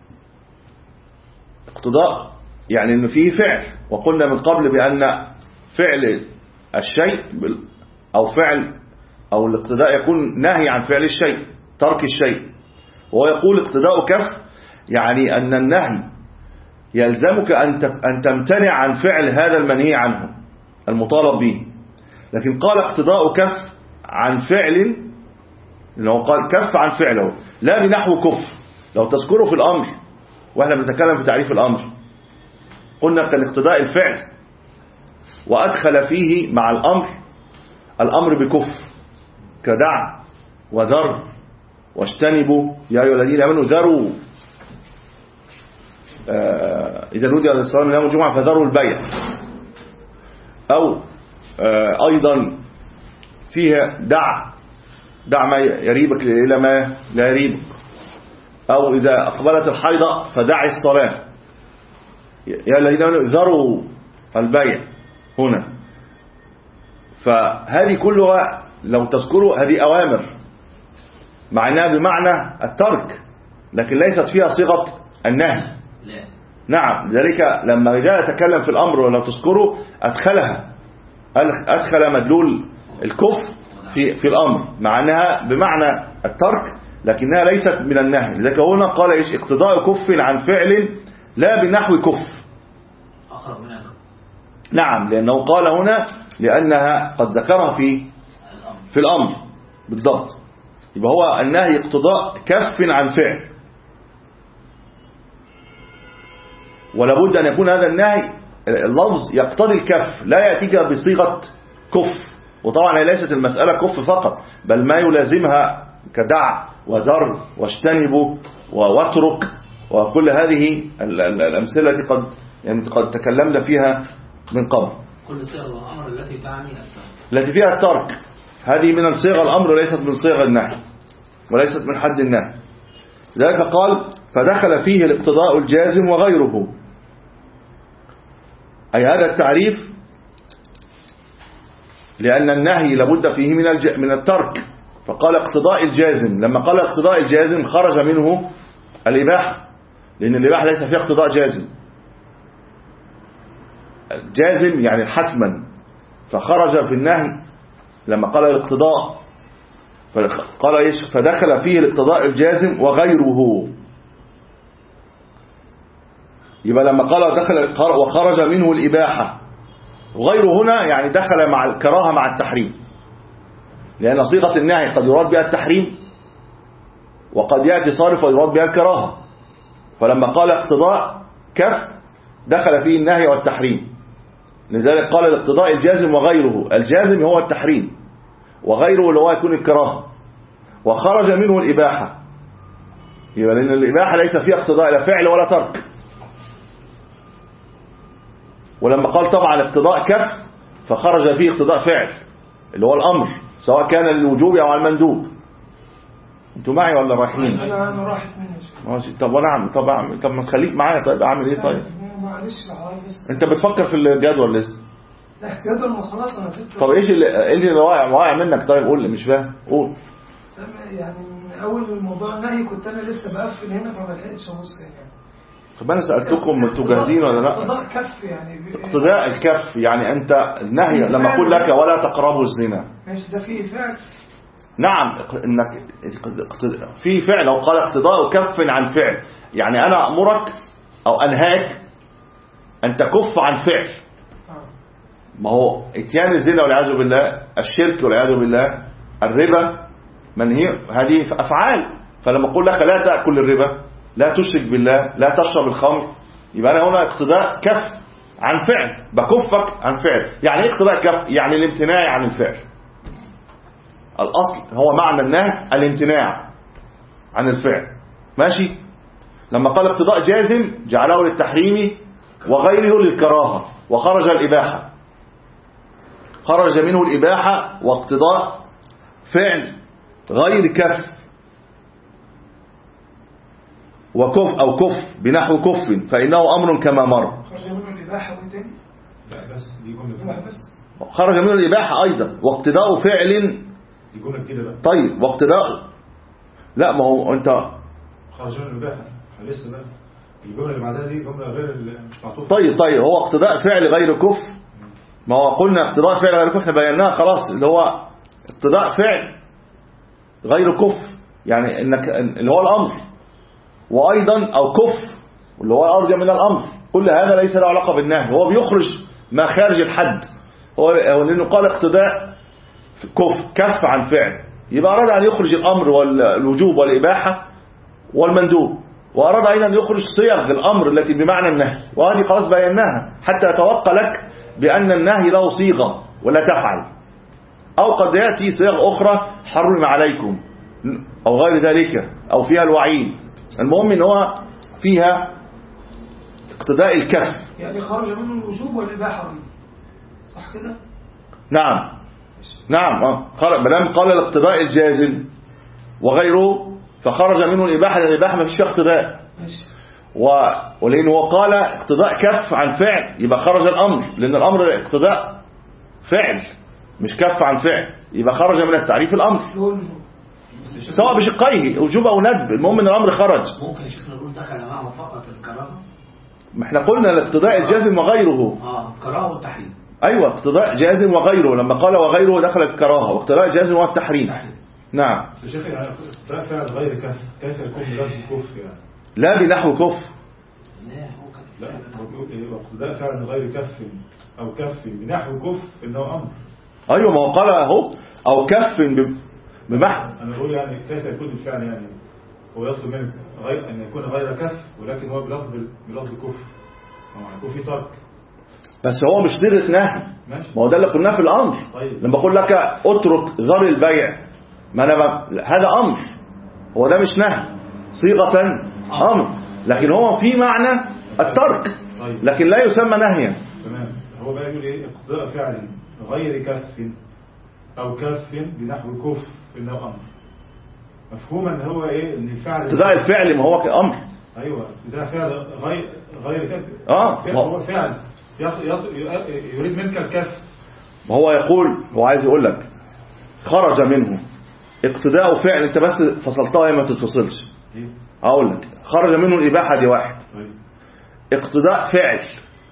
اقتضاء يعني انه فيه فعل، وقلنا من قبل بأن فعل الشيء أو فعل أو الاقتداء يكون نهي عن فعل الشيء، ترك الشيء. وهو يقول اقتداء كف يعني أن النهي يلزمك أن تمتنع عن فعل هذا المنهي عنه المطالب به. لكن قال اقتداء كف عن فعل، لو قال كف عن فعله لا بنحو كف. لو تذكروا في الأمر وإحنا بنتكلم في تعريف الأمر قلنا كان اقتداء الفعل، وأدخل فيه مع الأمر الأمر بكف، كدع وذر واجتنبوا يا أيها الذين آمنوا ذروا آه إذا نودي للصلاة من يوم الجمعة فذروا البيع. أو آه أيضا فيها دع دع ما يريبك إلى ما لا يريبك. أو إذا أقبلت الحيضة فدع الصلاة يا الذين آمنوا ذروا البيع هنا. فهذه كلها لو تذكروا هذه أوامر مع أنها بمعنى الترك، لكن ليست فيها صيغة النهي. لا. نعم، ذلك لما جاء يتكلم في الأمر ولو تذكروا أدخلها أدخل مدلول الكفر في في الأمر مع أنها بمعنى الترك لكنها ليست من النهي. لذلك هنا قال إيش اقتضاء كف عن فعل لا بنحو كف. أخرج من الأمر. نعم، لأنه قال هنا لأنها قد ذكرها في في الأمر بالضبط. يبقى هو النهي اقتضاء كف عن فعل، ولابد أن يكون هذا النهي اللفظ يقتضي الكف، لا يأتيك بصيغة كف. وطبعا هي ليست المسألة كف فقط، بل ما يلازمها كدع وذر واجتنبوا واترك وكل هذه الأمثلة التي قد يعني قد تكلمنا فيها من قبل. كل صيغ الأمر التي تعني الترك، التي فيها الترك هذه من صيغ الأمر وليست من صيغ النهي وليست من حد النهي. ذلك قال فدخل فيه الاقتضاء الجازم وغيره، أي هذا التعريف لأن النهي لابد فيه من الج... من الترك. فقال اقتضاء الجازم، لما قال اقتضاء الجازم خرج منه الإباحة، لأن الإباحة ليس فيها اقتضاء جازم، جازم يعني حتما. فخرج في النهي لما قال الاقتضاء فقال ايش؟ فدخل فيه الاقتضاء الجازم وغيره. يبقى لما قال دخل وخرج منه الإباحة، وغيره هنا يعني دخل مع الكراهة مع التحريم، لأن صيغة النهي قد يراد بها التحريم وقد يأتي صارف ويراد بها الكراهة. فلما قال اقتضاء كف دخل فيه النهي والتحريم، لذلك قال الاقتضاء الجازم وغيره. الجازم هو التحريم وغيره اللي هو يكون الكراهة، وخرج منه الإباحة. يبقى لأن الإباحة ليس فيها اقتضاء لا فعل ولا ترك. ولما قال طبعا اقتضاء كف فخرج فيه اقتضاء فعل اللي هو الأمر، سواء كان للوجوب أو على المندوب. انتوا معي ولا رايحين؟ انا انا رايح مني. طب وانا اعمل طب اعمل طب ما تخليك معايا. طيب اعمل ايه؟ طيب معلش بس انت بتفكر في الجدول لسه؟ لا الجدول ما خلاص انا سبته. طب ايش اللي ايه اللي واقع واقع منك؟ طيب قول لي، مش فاهم. قول. يعني من اول الموضوع النهي كنت انا لسه بقفل هنا فما لحقتش ابص هنا. طب انا سالتكم انتوا جاهزين ولا لا؟ اقتضاء كف يعني اقتضاء الكف يعني انت النهي لما اقول لك ولا تقربوا الزنا، ماشي، ده فيه فعل. نعم، انك في فعل. او قال اقتضاء كف عن فعل، يعني انا امرك او انهاك ان تكف عن فعل. ما هو اتيان الزنا والعياذ بالله، الشرك والعياذ بالله، الربا، منهي، هذه افعال. فلما اقول لك لا تاكل الربا، لا تشرك بالله، لا تشرب الخمر، يبقى انا هنا اقتضاء كف عن فعل، بكفك عن فعل. يعني ايه اقتضاء كف؟ يعني الامتناع عن الفعل. الاصل هو معنى النهي الامتناع عن الفعل، ماشي. لما قال اقتضاء جازم جعله للتحريم وغيره للكراهه، وخرج الاباحه، خرج منه الاباحه واقتضاء فعل غير كف وكف أو كف بنحو كف فإنه أمر كما مر. خرج منه الإباحة وتاني؟ لا بس دي جملة بس. خرج منه الإباحة أيضا واقتضاء فعل. دي جملة كده بقى. طيب واقتضاء، لا ما هو أنت خرج منه الإباحة لسه بقى الجملة اللي بعدها دي جملة غير مش معطوفة. طيب طيب هو اقتضاء فعل غير كف. ما هو قلنا اقتضاء فعل غير كف احنا بيناها خلاص، اللي هو اقتضاء فعل غير كف يعني انك اللي هو الأمر، وأيضا أو كف اللي هو الأرجى من الأمر. كل هذا ليس له علاقة بالنهي، هو بيخرج ما خارج الحد. هو لأنه قال اقتضاء كف كف عن فعل، يبقى أراد أن يخرج الأمر والوجوب والإباحة والمندوب، وأراد أيضا أن يخرج صيغ الأمر التي بمعنى النهي، وهذه خلاص بيناها حتى يتوقع لك بأن النهي له صيغة ولا تفعل. أو قد يأتي صيغ أخرى حرم عليكم أو غير ذلك أو فيها الوعيد. المهم ان هو فيها اقتضاء الكف، يعني خرج منه الوجوب والإباحة، صح كده؟ نعم نعم اه خرج بلام قال الاقتضاء الجازم وغيره فخرج منه الإباحة. الإباحة ما فيش فيها اقتضاء، و... ولأنه هو قال اقتضاء كف عن فعل يبقى خرج الأمر، لأن الأمر اقتضاء فعل مش كف عن فعل، يبقى خرج من التعريف الأمر سواء بشقيه وجوب او ندب، المهم ان الامر خرج. ممكن يا شيخنا نقول دخل معه فقط الكراهه. ما احنا قلنا الاقتضاء الجازم وغيره. اه الكراهه والتحريم. ايوه اقتضاء جازم وغيره، لما قال وغيره دخل الكراهه، واقتضاء جازم هو التحريم. نعم. يا شيخ يعني اقتضاء فعل غير كف كيف يكون بلفظ كف يعني؟ لا بنحو كف. لا هو كف. لا اقتضاء فعل غير كف او كف بنحو كف انه امر. ايوه ما هو قال اهو او كف بمحو. انا بقول يعني كيف يكون الفعل يعني هو يطلب منك غير ان يكون غير كف ولكن هو بلفظ بلفظ كف، هو يكون في ترك بس هو مش صيغه نهي. ماشي. ما هو ده اللي قلناه في الامر. طيب. لما بقول لك اترك ذر البيع، ما انا ب... هذا امر، هو ده مش نهي صيغه امر، لكن هو في معنى الترك. طيب. لكن لا يسمى نهيا. تمام. هو بقى يقول ايه اقتضاء فعل غير كف او كف بنحو كف انه امر، مفهوم ان هو ايه ان الفعل اقتضاء الفعل ما هو كامر. ايوه ده فعل غير غير كف. اه فعل هو فعل يريد منك الكف. ما هو يقول هو عايز يقول لك خرج منه اقتضاء فعل، انت بس فصلتها ما تتفصلش. اقول لك خرج منه الاباحه دي واحد. طيب. اقتضاء فعل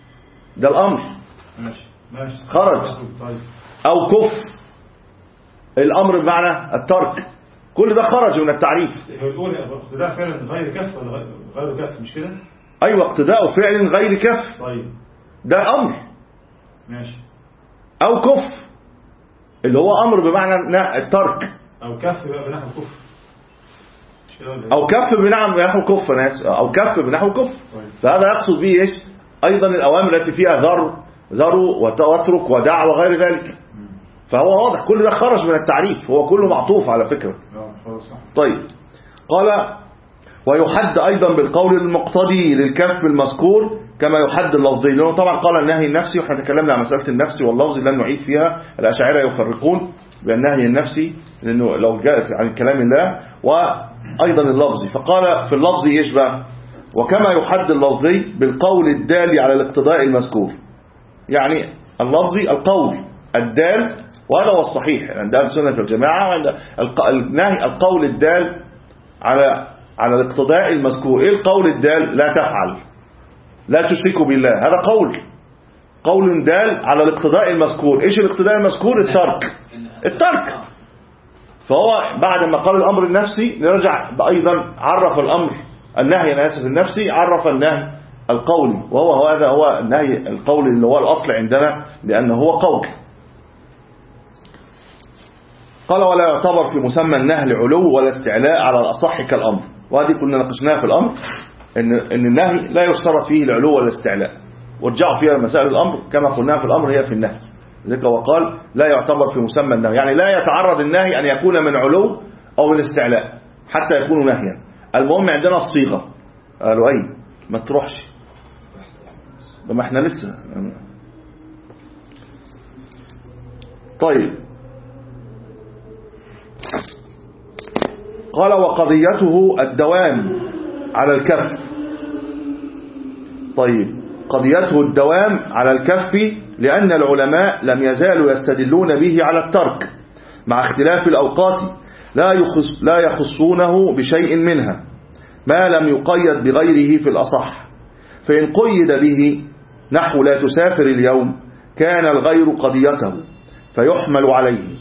ده الامر. ماشي ماشي خرج. طيب. او كف الأمر بمعنى الترك، كل ده خرج من التعريف. هو يقول اقتداء فعلا غير كف ولا غير كف، مش كده؟ أيوة، اقتداء فعل غير كف. طيب ده أمر ماشي. أو كف اللي هو أمر بمعنى الترك، أو كف بقى بنحو كف، أو كف بنحو كف ناس، أو كف بنحو كف. فهذا يقصد به إيش؟ أيضا الأوامر التي فيها ذر ذروا واترك ودع وغير ذلك. فهو واضح كل ده خرج من التعريف، هو كله معطوف على فكرة. طيب قال ويحد أيضا بالقول المقتضي للكف المذكور كما يحد اللفظي، لأنه طبعا قال النهي النفسي، وإحنا تكلمنا عن مسألة النفسي واللفظي لن نعيد فيها. الأشاعرة يفرقون بالنهي النفسي لأنه لو جاءت عن كلام الله، وأيضا اللفظي. فقال في اللفظي إيش بقى؟ وكما يحد اللفظي بالقول الدال على الاقتضاء المذكور، يعني اللفظي القول الدال، وهذا هو الصحيح عند أهل السنة والجماعة، عند النهي القول الدال على على الاقتضاء المذكور. ايه القول الدال؟ لا تفعل، لا تشركوا بالله، هذا قول قول دال على الاقتضاء المذكور. ايش الاقتضاء المذكور؟ الترك الترك فهو بعد ما قال الامر النفسي نرجع ايضا عرف الامر النهي، انا اسف النفسي، عرف النهي القولي، وهو هذا هو النهي القولي اللي هو الاصل عندنا لانه هو قول. قال ولا يعتبر في مسمى النهي العلو ولا استعلاء على الأصح كالأمر، وهذه كنا ناقشناها في الأمر إن, إن النهي لا يشترط فيه العلو ولا الاستعلاء، ورجعوا فيها مسائل الأمر كما قلناها في الأمر هي في النهي. ذلك وقال لا يعتبر في مسمى النهي، يعني لا يتعرض النهي أن يكون من علو أو من استعلاء حتى يكون نهيا. المهم عندنا الصيغة. قالوا أي ما تروحش، ما احنا لسه. طيب قال وقضيته الدوام على الكف. طيب قضيته الدوام على الكف لأن العلماء لم يزالوا يستدلون به على الترك مع اختلاف الأوقات، لا يخص لا يخصونه بشيء منها ما لم يقيد بغيره في الأصح، فإن قيد به نحو لا تسافر اليوم كان الغير قضيته فيحمل عليه.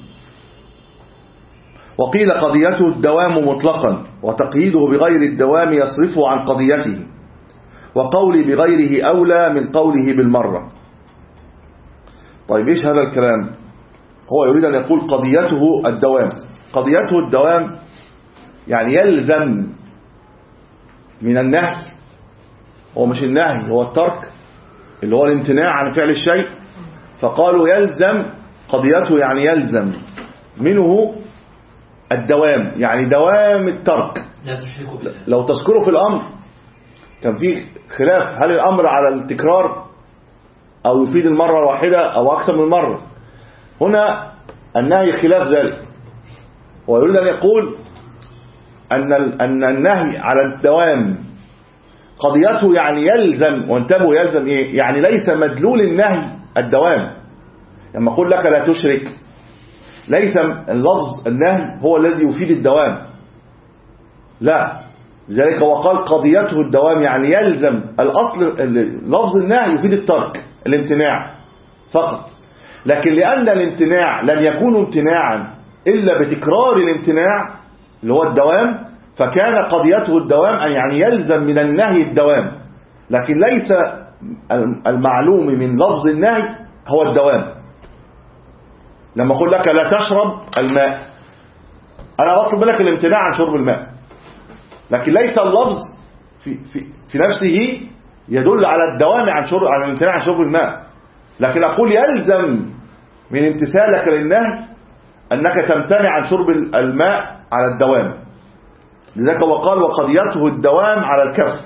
وقيل قضيته الدوام مطلقا، وتقييده بغير الدوام يصرفه عن قضيته، وقول بغيره أولى من قوله بالمرة. طيب إيش هذا الكلام؟ هو يريد أن يقول قضيته الدوام. قضيته الدوام يعني يلزم من النهي، هو مش النهي هو الترك اللي هو الامتناع عن فعل الشيء، فقالوا يلزم قضيته يعني يلزم منه الدوام، يعني دوام الترك. لو تذكروا في الأمر كان فيه خلاف هل الأمر على التكرار أو يفيد المرة الواحدة أو أكثر من مرة. هنا النهي خلاف ذلك، ويريد أن يقول أن أن النهي على الدوام قضيته يعني يلزم، وانتبهوا يلزم إيه؟ يعني ليس مدلول النهي الدوام. لما أقول لك لا تشرك ليس اللفظ النهي هو الذي يفيد الدوام، لا، لذلك هو قال قضيته الدوام يعني يلزم الأصل لفظ النهي يفيد الترك الامتناع فقط، لكن لأن الامتناع لن يكون امتناعا إلا بتكرار الامتناع اللي هو الدوام، فكان قضيته الدوام أن يعني يلزم من النهي الدوام، لكن ليس المعلوم من لفظ النهي هو الدوام. لما أقول لك لا تشرب الماء أنا بطلب منك الامتناع عن شرب الماء، لكن ليس اللفظ في, في, في نفسه يدل على الدوام عن شرب عن الامتناع عن شرب الماء، لكن أقول يلزم من امتثالك للنهي أنك تمتنع عن شرب الماء على الدوام. لذلك هو قال وقضيته الدوام على الكف.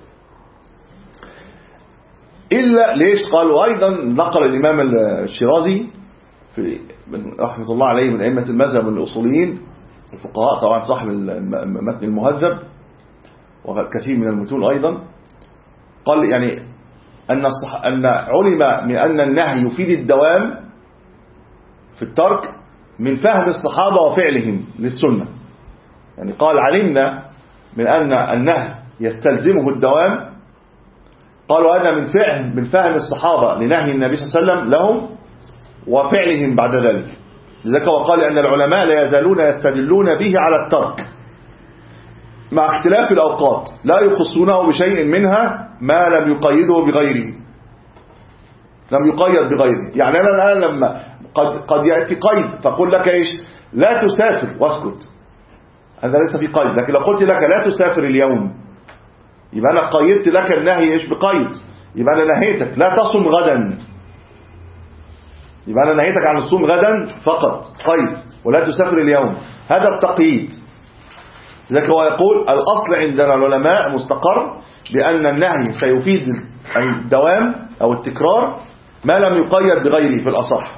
إلا ليش قالوا أيضا نقل الإمام الشيرازي في رحمة الله عليه من أئمة المذهب من الأصوليين الفقهاء طبعا صاحب متن المهذب وكثير من المتون أيضا، قال يعني أن أن علم من أن النهي يفيد الدوام في الترك من فهم الصحابة وفعلهم للسنة. يعني قال علمنا من أن النهي يستلزمه الدوام، قالوا هذا من فهم من فهم الصحابة لنهي النبي صلى الله عليه وسلم لهم وفعلهم بعد ذلك. لذلك وقال أن العلماء لا يزالون يستدلون به على الترك مع اختلاف الأوقات لا يخصونه بشيء منها ما لم يقيده بغيره، لم يقيد بغيره. يعني أنا الآن لما قد, قد يأتي قيد فقل لك إيش لا تسافر واسكت، هذا ليس في قيد. لكن لو قلت لك لا تسافر اليوم يبقى أنا قيدت لك النهي إيش بقيد، يبقى أنا نهيتك لا تصم غدا، يبقى أنا نهيتك عن الصوم غدا فقط قيد، ولا تسافر اليوم، هذا التقييد. لذلك هو يقول الأصل عندنا العلماء مستقر بأن النهي سيفيد الدوام أو التكرار ما لم يقيد بغيره في الأصح.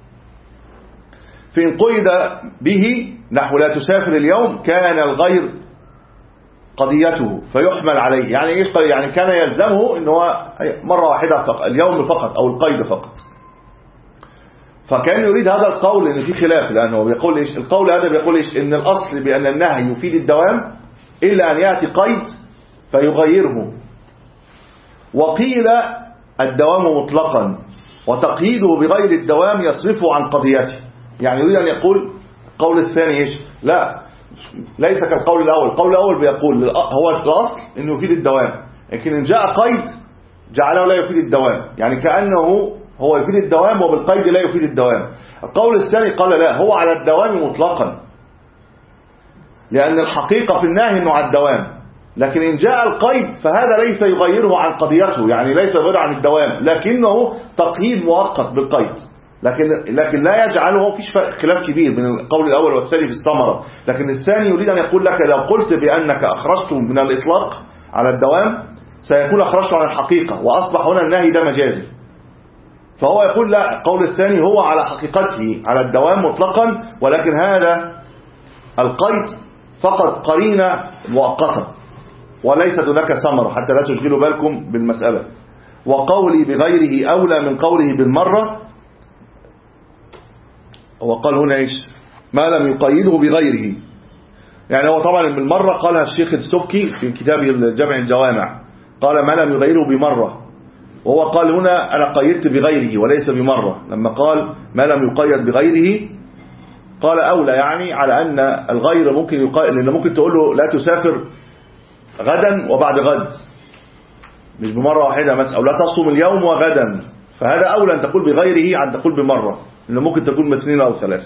فإن قيد به نحو لا تسافر اليوم كان الغير قضيته فيحمل عليه. يعني إيش؟ يعني كان يلزمه إنه مرة واحدة فقط اليوم فقط أو القيد فقط. فكان يريد هذا القول ان في خلاف، لانه بيقول ايش القول هذا؟ بيقول ايش ان الاصل بان النهي يفيد الدوام الا ان ياتي قيد فيغيره. وقيل الدوام مطلقا وتقييده بغير الدوام يصرفه عن قضيته. يعني يريد ان يقول القول الثاني ايش؟ لا ليس كالقول الاول. القول الاول بيقول هو الاصل انه يفيد الدوام، لكن ان جاء قيد جعله لا يفيد الدوام، يعني كانه هو يفيد الدوام وبالقيد لا يفيد الدوام. القول الثاني قال لا هو على الدوام مطلقا، لأن الحقيقة في النهي انه على الدوام، لكن إن جاء القيد فهذا ليس يغيره عن قضيته، يعني ليس يغيره عن الدوام، لكنه تقييد مؤقت بالقيد، لكن لكن لا يجعله. فيش خلاف كبير بين القول الأول والثاني في الثمرة، لكن الثاني يريد أن يقول لك لو قلت بأنك أخرجته من الإطلاق على الدوام سيكون أخرجته عن الحقيقة، وأصبح هنا النهي ده مجازي. فهو يقول لا القول الثاني هو على حقيقته على الدوام مطلقا، ولكن هذا القيد فقط قرينة مؤقتة وليس هناك ثمرة، حتى لا تشغلوا بالكم بالمسألة. وقولي بغيره أولى من قوله بالمرة. هو قال هنا إيش ما لم يقيده بغيره، يعني هو طبعا بالمرة قالها الشيخ السبكي في كتابه جمع الجوامع، قال ما لم يغيره بمرة، وهو قال هنا أنا قيدت بغيره وليس بمرة. لما قال ما لم يقيد بغيره قال أولى، يعني على أن الغير ممكن يقيد، لأن ممكن تقول له لا تسافر غدا وبعد غد، مش بمرة واحدة مثلا، أو لا تصوم اليوم وغدا، فهذا أولى أن تقول بغيره عن تقول بمرة، لأنه ممكن تكون باثنين أو ثلاثة.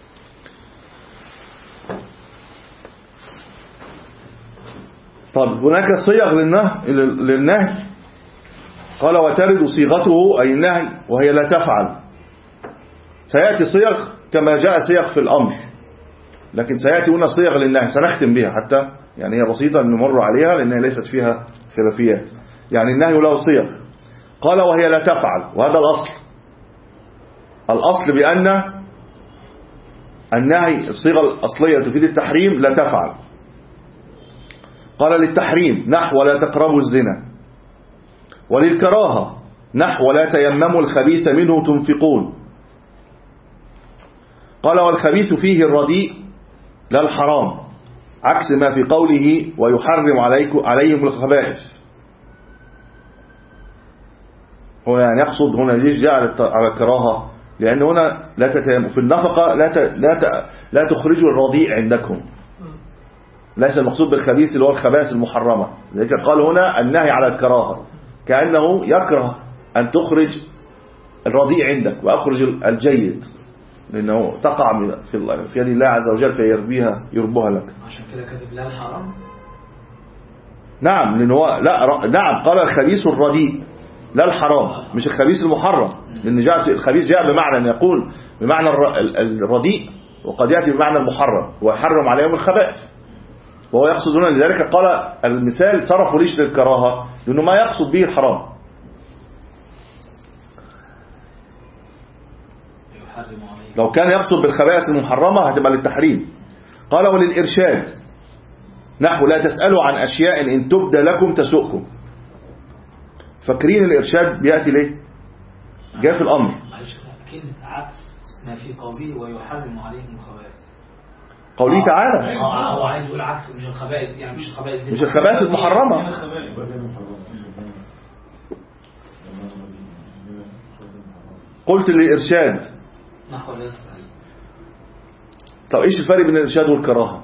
طب هناك صيغ للنهي قال وترد صيغته أي النهي وهي لا تفعل. سيأتي صيغ كما جاء صيغ في الأمر، لكن سيأتي هنا صيغ للنهي سنختم بها، حتى يعني هي بسيطة نمر عليها لأنها ليست فيها خلافيات. يعني النهي له صيغ قال وهي لا تفعل، وهذا الأصل. الأصل بأن النهي الصيغة الأصلية تفيد التحريم لا تفعل. قال للتحريم نحو لا تقربوا الزنا، وللكراهة نحو لا تيمموا الخبيث منه تنفقون. قال والخبيث فيه الرديء لا الحرام، عكس ما في قوله ويحرم عليكم عليهم الخبائث. هو يعني يقصد هنا ليش جاء على الكراهة؟ لأن هنا لا تتيمم في النفقة، لا ت... لا ت... لا تخرجوا الرديء عندكم، ليس المقصود بالخبيث اللي هو الخبائث المحرمة. لذلك قال هنا النهي على الكراهة، كأنه يكره أن تخرج الرديء عندك وأخرج الجيد، لأنه تقع في في يد الله عز وجل فيربيها يربوها لك. عشان كده كاتب لا الحرام. نعم، لأنه لا نعم قال الخبيث الرديء لا الحرام، مش الخبيث المحرم، لأن جاء الخبيث جاء بمعنى أن يقول بمعنى الرديء، وقد يأتي بمعنى المحرم ويحرم عليهم الخبائث، وهو يقصد هنا. لذلك قال المثال صرفوا ليش للكراهة، لأنه ما يقصد به الحرام. لو كان يقصد بالخبائث المحرمة هتبقى للتحريم. قال وللإرشاد نحو لا تسألوا عن أشياء إن تبدى لكم تسؤكم. فاكرين الإرشاد بيأتي ليه؟ جاء في الأمر. كلمة عكس ما في قوله ويحرم عليهم الخبائث. قوله تعالى هو عايز يقول عكس، مش الخبائث، يعني مش الخبائث مش الخبائث المحرمة. قلت للإرشاد نحو لا تسأل طب إيش الفرق بين الإرشاد والكراهة؟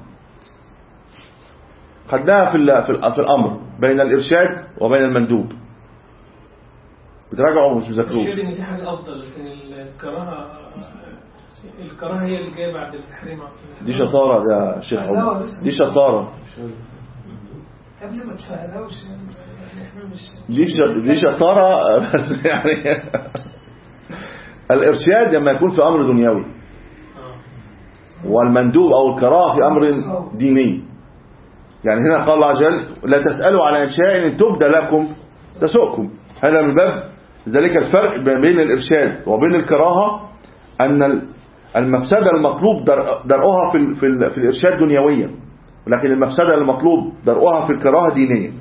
خدناها في في الأمر بين الإرشاد وبين المندوب. بتراجعوا مش مذاكروه. الإرشاد إن دي حاجة أفضل، لكن الكراهة الكراهة هي اللي جاية بعد التحريم. دي شطارة يا شيخ عمر، دي شطارة. قبل ما تفعلهاش احنا مش دي دي شطارة بس يعني الإرشاد لما يكون في أمر دنيوي، والمندوب أو الكراهة في أمر ديني. يعني هنا قال الله عز وجل لا تسألوا على أشياء إن تبدى لكم تسؤكم. هذا من باب ذلك الفرق بين الإرشاد وبين الكراهة، أن المفسدة المطلوب درءها في في الإرشاد دنيويا، ولكن المفسدة المطلوب درءها في الكراهة دينيا.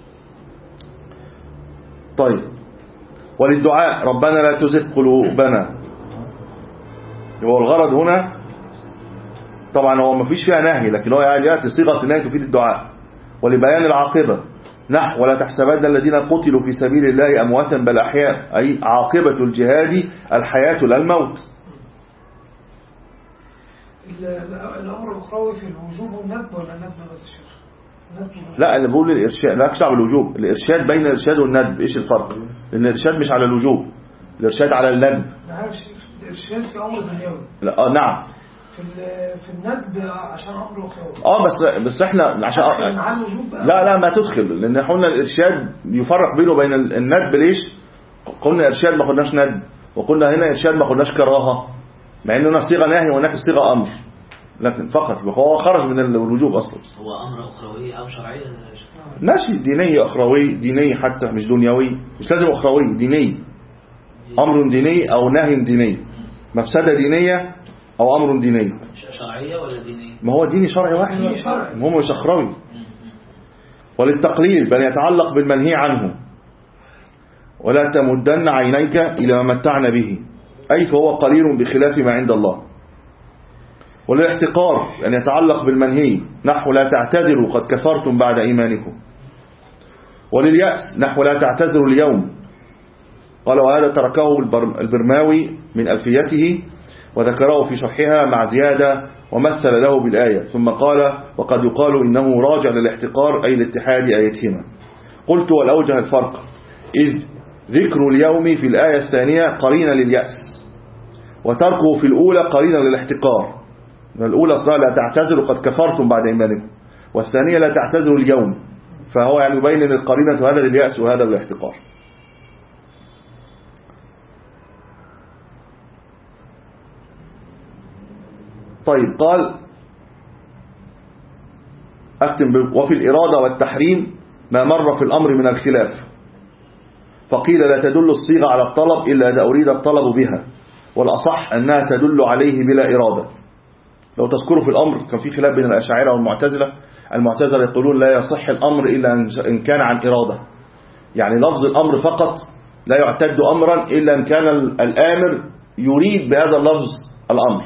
طيب، وللدعاء ربنا لا تزغ قلوبنا. هو الغرض هنا طبعا هو ما فيش فيها نهي، لكن هو يأتي صيغة النهي تفيد الدعاء. ولبيان العاقبة نحو ولا تحسبن الذين قتلوا في سبيل الله أمواتا بل أحياء، أي عاقبة الجهاد الحياة لا الموت. الأمر الأخروي في الوجوب والندب ولا الندب بس شيخ؟ لا اللي بقول الإرشاد لا أكشع بالوجوب. الإرشاد بين الإرشاد والندب إيش الفرق؟ لأن الإرشاد مش على الوجوب، الإرشاد على الندب. نعم شيخ، الإرشاد في أمر دنيوي. لا آه نعم. في في الندب عشان أمر أخروي. اه بس بس احنا عشان آه لا لا ما تدخل، لأن قلنا الإرشاد يفرق بينه وبين الندب. ليش؟ قلنا إرشاد ما قلناش ندب، وقلنا هنا إرشاد ما قلناش كراهة، مع انه صيغه نهي وهناك صيغه امر، لكن فقط هو خرج من الوجوب اصلا. هو امر اخروي او شرعي؟ ماشي، ديني اخروي، ديني حتى مش دنيوي، مش لازم اخروي، ديني. امر ديني او نهي ديني، مفسده دينيه او امر ديني. شرعيه ولا دينيه؟ ما هو ديني شرعي واحد، هو مش اخروي. وللتقليل بل يتعلق بالمنهي عنه ولا تمدن عينيك الى ما متعنا به، أي فهو قليل بخلاف ما عند الله. وللاحتقار أن يتعلق بالمنهي نحو لا تعتذروا قد كفرتم بعد إيمانكم. ولليأس نحو لا تعتذروا اليوم. قال وهذا تركه البرماوي من ألفيته وذكره في شرحها مع زيادة ومثل له بالآية، ثم قال وقد يقال إنه راجع للاحتقار أي لاتحاد آيتهما. قلت والأوجه الفرق، إذ ذكر اليوم في الآية الثانية قرينة لليأس، وتركه في الأولى قرينة للاحتقار. الأولى صار لا تعتذروا قد كفرتم بعد إيمانكم، والثانية لا تعتذروا اليوم، فهو يعني يبين أن القرينة هذا لليأس وهذا للاحتقار. طيب، قال أختم وفي الإرادة والتحريم ما مر في الأمر من الخلاف، فقيل لا تدل الصيغة على الطلب إلا إذا أريد الطلب بها، والأصح أنها تدل عليه بلا إرادة. لو تذكروا في الأمر كان في خلاف بين الأشاعرة والمعتزلة. المعتزلة يقولون لا يصح الأمر إلا إن كان عن إرادة، يعني لفظ الأمر فقط لا يعتد أمرا إلا إن كان الآمر يريد بهذا اللفظ الأمر،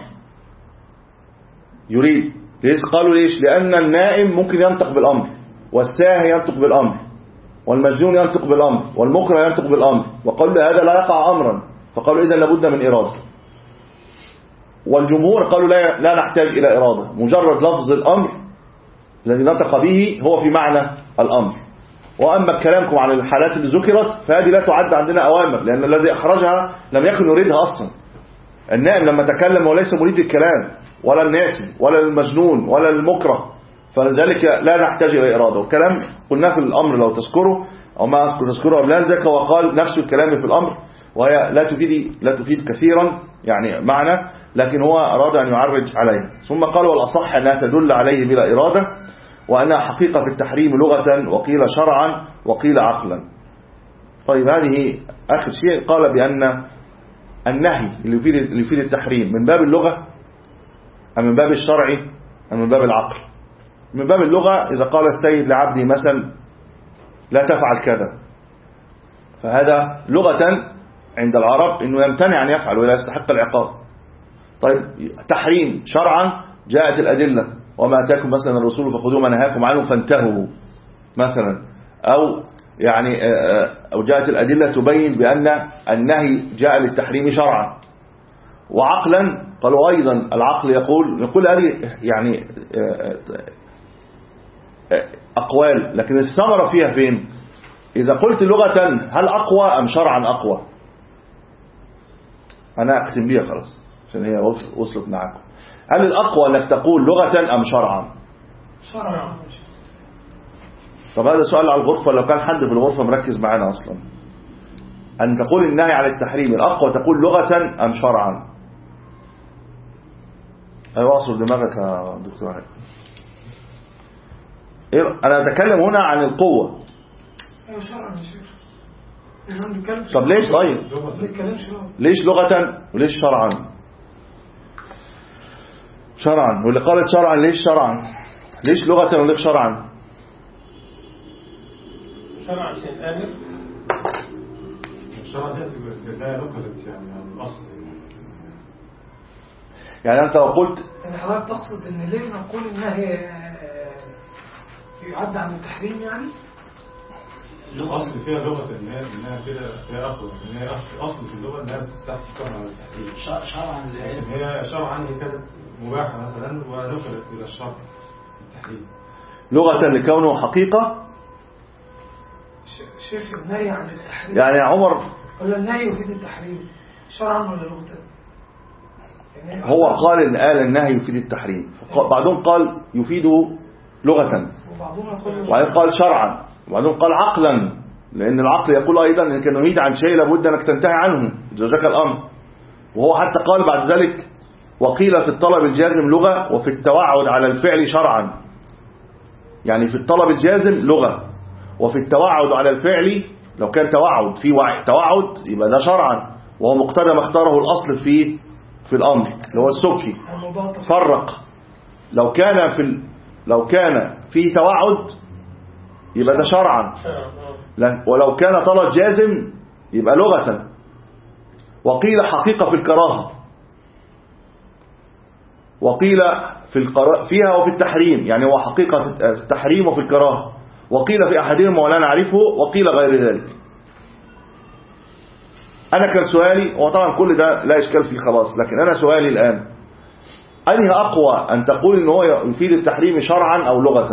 يريد. ليش قالوا ليش؟ لأن النائم ممكن ينطق بالأمر، والساهي ينطق بالأمر، والمجنون ينطق بالأمر، والمكره ينطق بالأمر، وقالوا هذا لا يقع أمرا، فقالوا إذا لابد من إرادة. والجمهور قالوا لا, لا نحتاج إلى إرادة، مجرد لفظ الأمر الذي نطق به هو في معنى الأمر. وأما كلامكم عن الحالات اللي ذكرت فهذه لا تعد عندنا أوامر، لأن الذي أخرجها لم يكن يريدها أصلا. النائم لما تكلم وليس مريد الكلام، ولا الناسي ولا المجنون ولا المكره، فلذلك لا نحتاج إلى إرادة. والكلام قلنا في الأمر لو تذكره أو ما تذكره قبل ذلك، وقال نفس الكلام في الأمر، وهي لا تفيد لا تفيد كثيرا يعني معنى، لكن هو أراد أن يعرج عليها. ثم قال والأصح أنها تدل عليه بلا إرادة، وأنها حقيقة في التحريم لغة، وقيل شرعا وقيل عقلا. طيب، هذه آخر شيء قال بأن النهي اللي يفيد اللي يفيد التحريم من باب اللغة أم من باب الشرعي أم من باب العقل. من باب اللغة إذا قال السيد لعبدي مثلا لا تفعل كذا، فهذا لغة عند العرب إنه يمتنع أن يفعل ولا يستحق العقاب. طيب، تحريم شرعا جاءت الأدلة وما أتاكم مثلا الرسول فخذوه ما نهاكم عنه فانتهوا مثلا، أو يعني أو جاءت الأدلة تبين بأن النهي جاء للتحريم شرعا. وعقلا قالوا أيضا العقل يقول يقول هذه يعني أقوال، لكن الثمرة فيها فين؟ إذا قلت لغة هل أقوى أم شرعا أقوى؟ أنا أختم بيها خلاص عشان هي وصلت معكم. هل الأقوى أنك تقول لغة أم شرعا؟ شرعا. طب هذا سؤال على الغرفة، لو كان حد في الغرفة مركز معنا أصلا. أن تقول النهي عن التحريم الأقوى تقول لغة أم شرعا؟ أيوة أصل دماغك يا دكتور علي. أنا أتكلم هنا عن القوة. أيوة شرعا يا شيخ. طب ليش طيب؟ ليش لغة وليش شرعا؟ شرعا، واللي قالت شرعا ليش شرعا؟ ليش لغة وليش شرعا؟ شرعا عشان آمر. شرعا لا نقلت يعني عن الأصل. يعني أنت لو قلت يعني حضرتك تقصد إن ليه نقول النهي يعد عن التحريم يعني؟ الأصل فيها لغة إنها إنها كده فيها أقوى، إن هي أصل في اللغة إنها تحت شرعا على التحريم. شرعا هي شرعا هي كانت مباحة مثلا ونقلت إلى الشرع التحريم. لغة لكونه حقيقة. شيخ النهي عن التحريم يعني يا عمر ولا النهي يفيد التحريم شرعا ولا لغة؟ يعني هو قال إن قال النهي يفيد التحريم، بعدهم قال يفيده لغة، وبعدين قال شرعا، وبعدين قال عقلا، لأن العقل يقول أيضا إنك نهيت عن شيء لابد أنك تنتهي عنه إذا جاك الأمر. وهو حتى قال بعد ذلك وقيل في الطلب الجازم لغة وفي التوعد على الفعل شرعا. يعني في الطلب الجازم لغة، وفي التوعد على الفعل لو كان توعد في وعي توعد يبقى ده شرعا، وهو مقتضى ما اختاره الأصل في في الأمر اللي هو السبكي. فرق لو كان في ال... لو كان في توعد يبقى ده شرعا، ولو كان طلب جازم يبقى لغة. وقيل حقيقة في الكراهة، وقيل في القرا... فيها وفي التحريم، يعني هو حقيقة في التحريم وفي الكراهة، وقيل في أحدهما ولا نعرفه، وقيل غير ذلك. أنا كان سؤالي، وطبعا كل ده لا إشكال فيه خلاص، لكن أنا سؤالي الآن أنهي أقوى، أن تقول إن هو يفيد التحريم شرعا أو لغة؟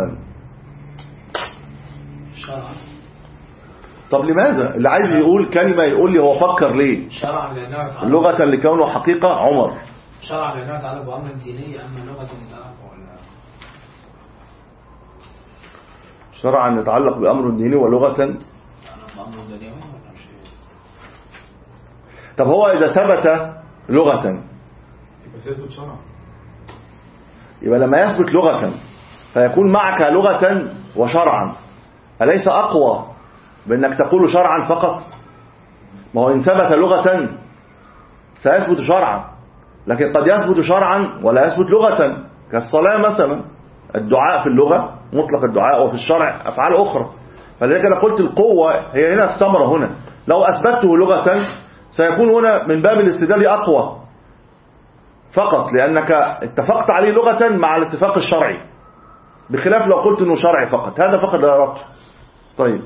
شرعا. طب لماذا؟ اللي عايز يقول كلمة يقول لي هو فكر ليه؟ شرعا لأنها لغة لكونه حقيقة. عمر شرعا لأنها تعلق بأمر ديني، أما لغة تعلق ولا شرعا يتعلق بأمر ديني ولغة بأمر دنيوي. طب هو إذا ثبت لغة يبقى يثبت شرعا، يبقى لما يثبت لغة فيكون معك لغة وشرعا، أليس أقوى بأنك تقول شرعا فقط؟ ما هو إن ثبت لغة سيثبت شرعا، لكن قد يثبت شرعا ولا يثبت لغة، كالصلاة مثلا. الدعاء في اللغة مطلق الدعاء، وفي الشرع أفعال أخرى. فلذلك أنا قلت القوة هي هنا الثمرة. هنا لو أثبته لغة سيكون هنا من باب الاستدلال أقوى فقط، لأنك اتفقت عليه لغة مع الاتفاق الشرعي، بخلاف لو قلت أنه شرعي فقط. هذا فقط لا أردت. طيب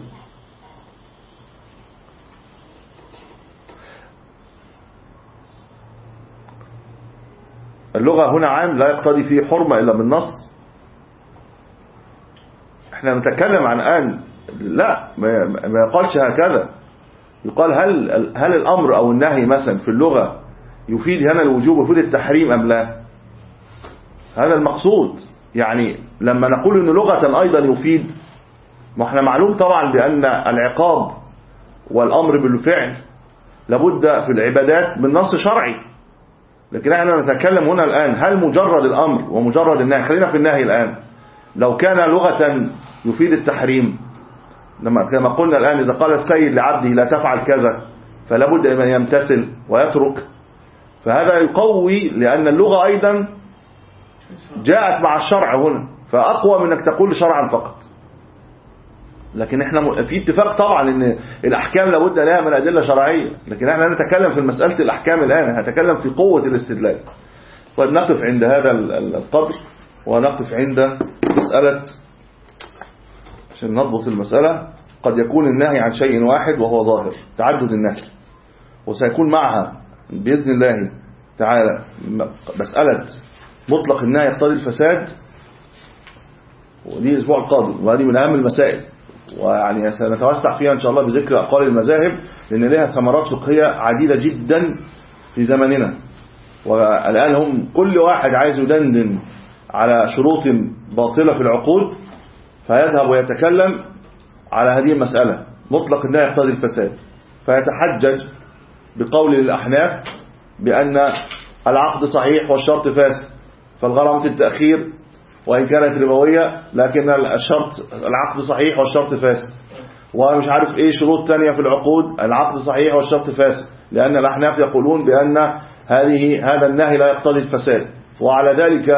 اللغة هنا عام لا يقتضي فيه حرمة إلا بالنص. احنا نتكلم عن آن لا ما يقالش هكذا. يقال هل هل الأمر أو النهي مثلا في اللغة يفيد هنا الوجوب ويفيد التحريم أم لا؟ هذا المقصود. يعني لما نقول إن لغة أيضا يفيد، ما احنا معلوم طبعا بأن العقاب والأمر بالفعل لابد في العبادات من نص شرعي، لكن احنا نتكلم هنا الآن هل مجرد الأمر ومجرد النهي، خلينا في النهي الآن، لو كان لغة يفيد التحريم، لما كما قلنا الآن إذا قال السيد لعبده لا تفعل كذا فلا بد أن يمتثل ويترك، فهذا يقوي، لأن اللغة أيضا جاءت مع الشرع هنا، فأقوى من أنك تقول شرعا فقط. لكن احنا في اتفاق طبعا ان الأحكام لابد لها من أدلة شرعية، لكن احنا نتكلم في مسألة الأحكام الآن، هنتكلم في قوة الاستدلال. طيب نقف عند هذا القدر، ونقف عند مسألة عشان نضبط المسألة. قد يكون النهي عن شيء واحد وهو ظاهر، تعدد النهي، وسيكون معها بإذن الله تعالى مسألة مطلق النهي يقتضي الفساد، ودي الأسبوع القادم، وهذه من أهم المسائل، ويعني سنتوسع فيها إن شاء الله بذكر أقوال المذاهب، لأن لها ثمرات فقهية عديدة جدا في زمننا. والآن هم كل واحد عايز يدندن على شروط باطلة في العقود فيذهب ويتكلم على هذه المسألة مطلق النهي يقتضي الفساد، فيتحجج بقول الأحناف بأن العقد صحيح والشرط فاسد، فالغرامة التأخير وإن كانت ربوية لكن الشرط العقد صحيح والشرط فاسد، ومش عارف إيه شروط تانية في العقود العقد صحيح والشرط فاسد، لأن الأحناف يقولون بأن هذه هذا النهي لا يقتضي الفساد. وعلى ذلك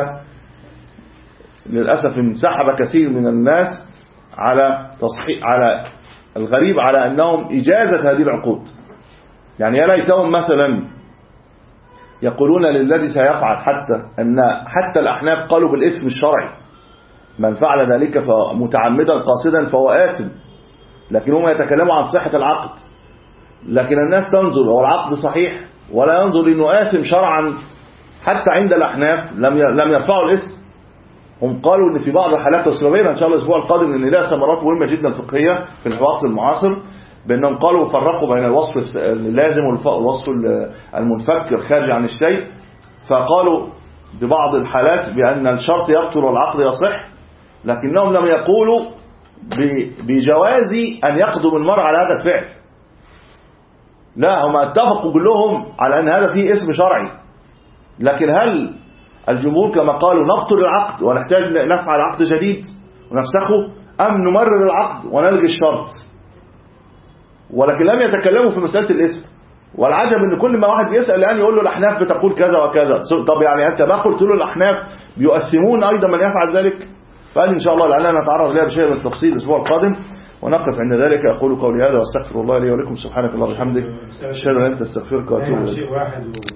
للأسف انسحب كثير من الناس على تصحيح على الغريب على أنهم إجازة هذه العقود. يعني يا ليتهم مثلا يقولون للذي سيفعل حتى أن حتى الأحناف قالوا بالإثم الشرعي، من فعل ذلك متعمدا قاصدا فهو آثم، لكن هم يتكلموا عن صحة العقد، لكن الناس تنظر هو العقد صحيح ولا ينظر إنه آثم شرعا. حتى عند الأحناف لم لم يرفعوا الإثم، هم قالوا إن في بعض الحالات والسببين إن شاء الله الأسبوع القادم إن لها ثمرات مهمة جدا فقهية في الوقت المعاصر، بأنهم قالوا فرقوا بين الوصف اللازم والوصف المنفك الخارج عن الشيء، فقالوا ببعض الحالات بأن الشرط يبطل والعقد يصح، لكنهم لم يقولوا بجواز أن يقدم المرء على هذا الفعل. لا، هم اتفقوا كلهم على أن هذا فيه اسم شرعي، لكن هل الجمهور كما قالوا نبطل العقد ونحتاج نفعل عقد جديد ونفسخه، أم نمرر العقد ونلغي الشرط؟ ولكن لم يتكلموا في مسألة الإثم. والعجب ان كل ما واحد بيسأل يعني يقول له الأحناف بتقول كذا وكذا. طب يعني أنت ما قلت له الأحناف بيؤثمون أيضا من يفعل ذلك؟ فقال إن شاء الله لعلنا نتعرض لها بشيء من التفصيل الأسبوع القادم، ونقف عند ذلك. أقول قولي هذا واستغفر الله لي ولكم. سبحانك اللهم وبحمدك أشهد أن لا إله إلا أنت أستغفرك وأتوب إليك.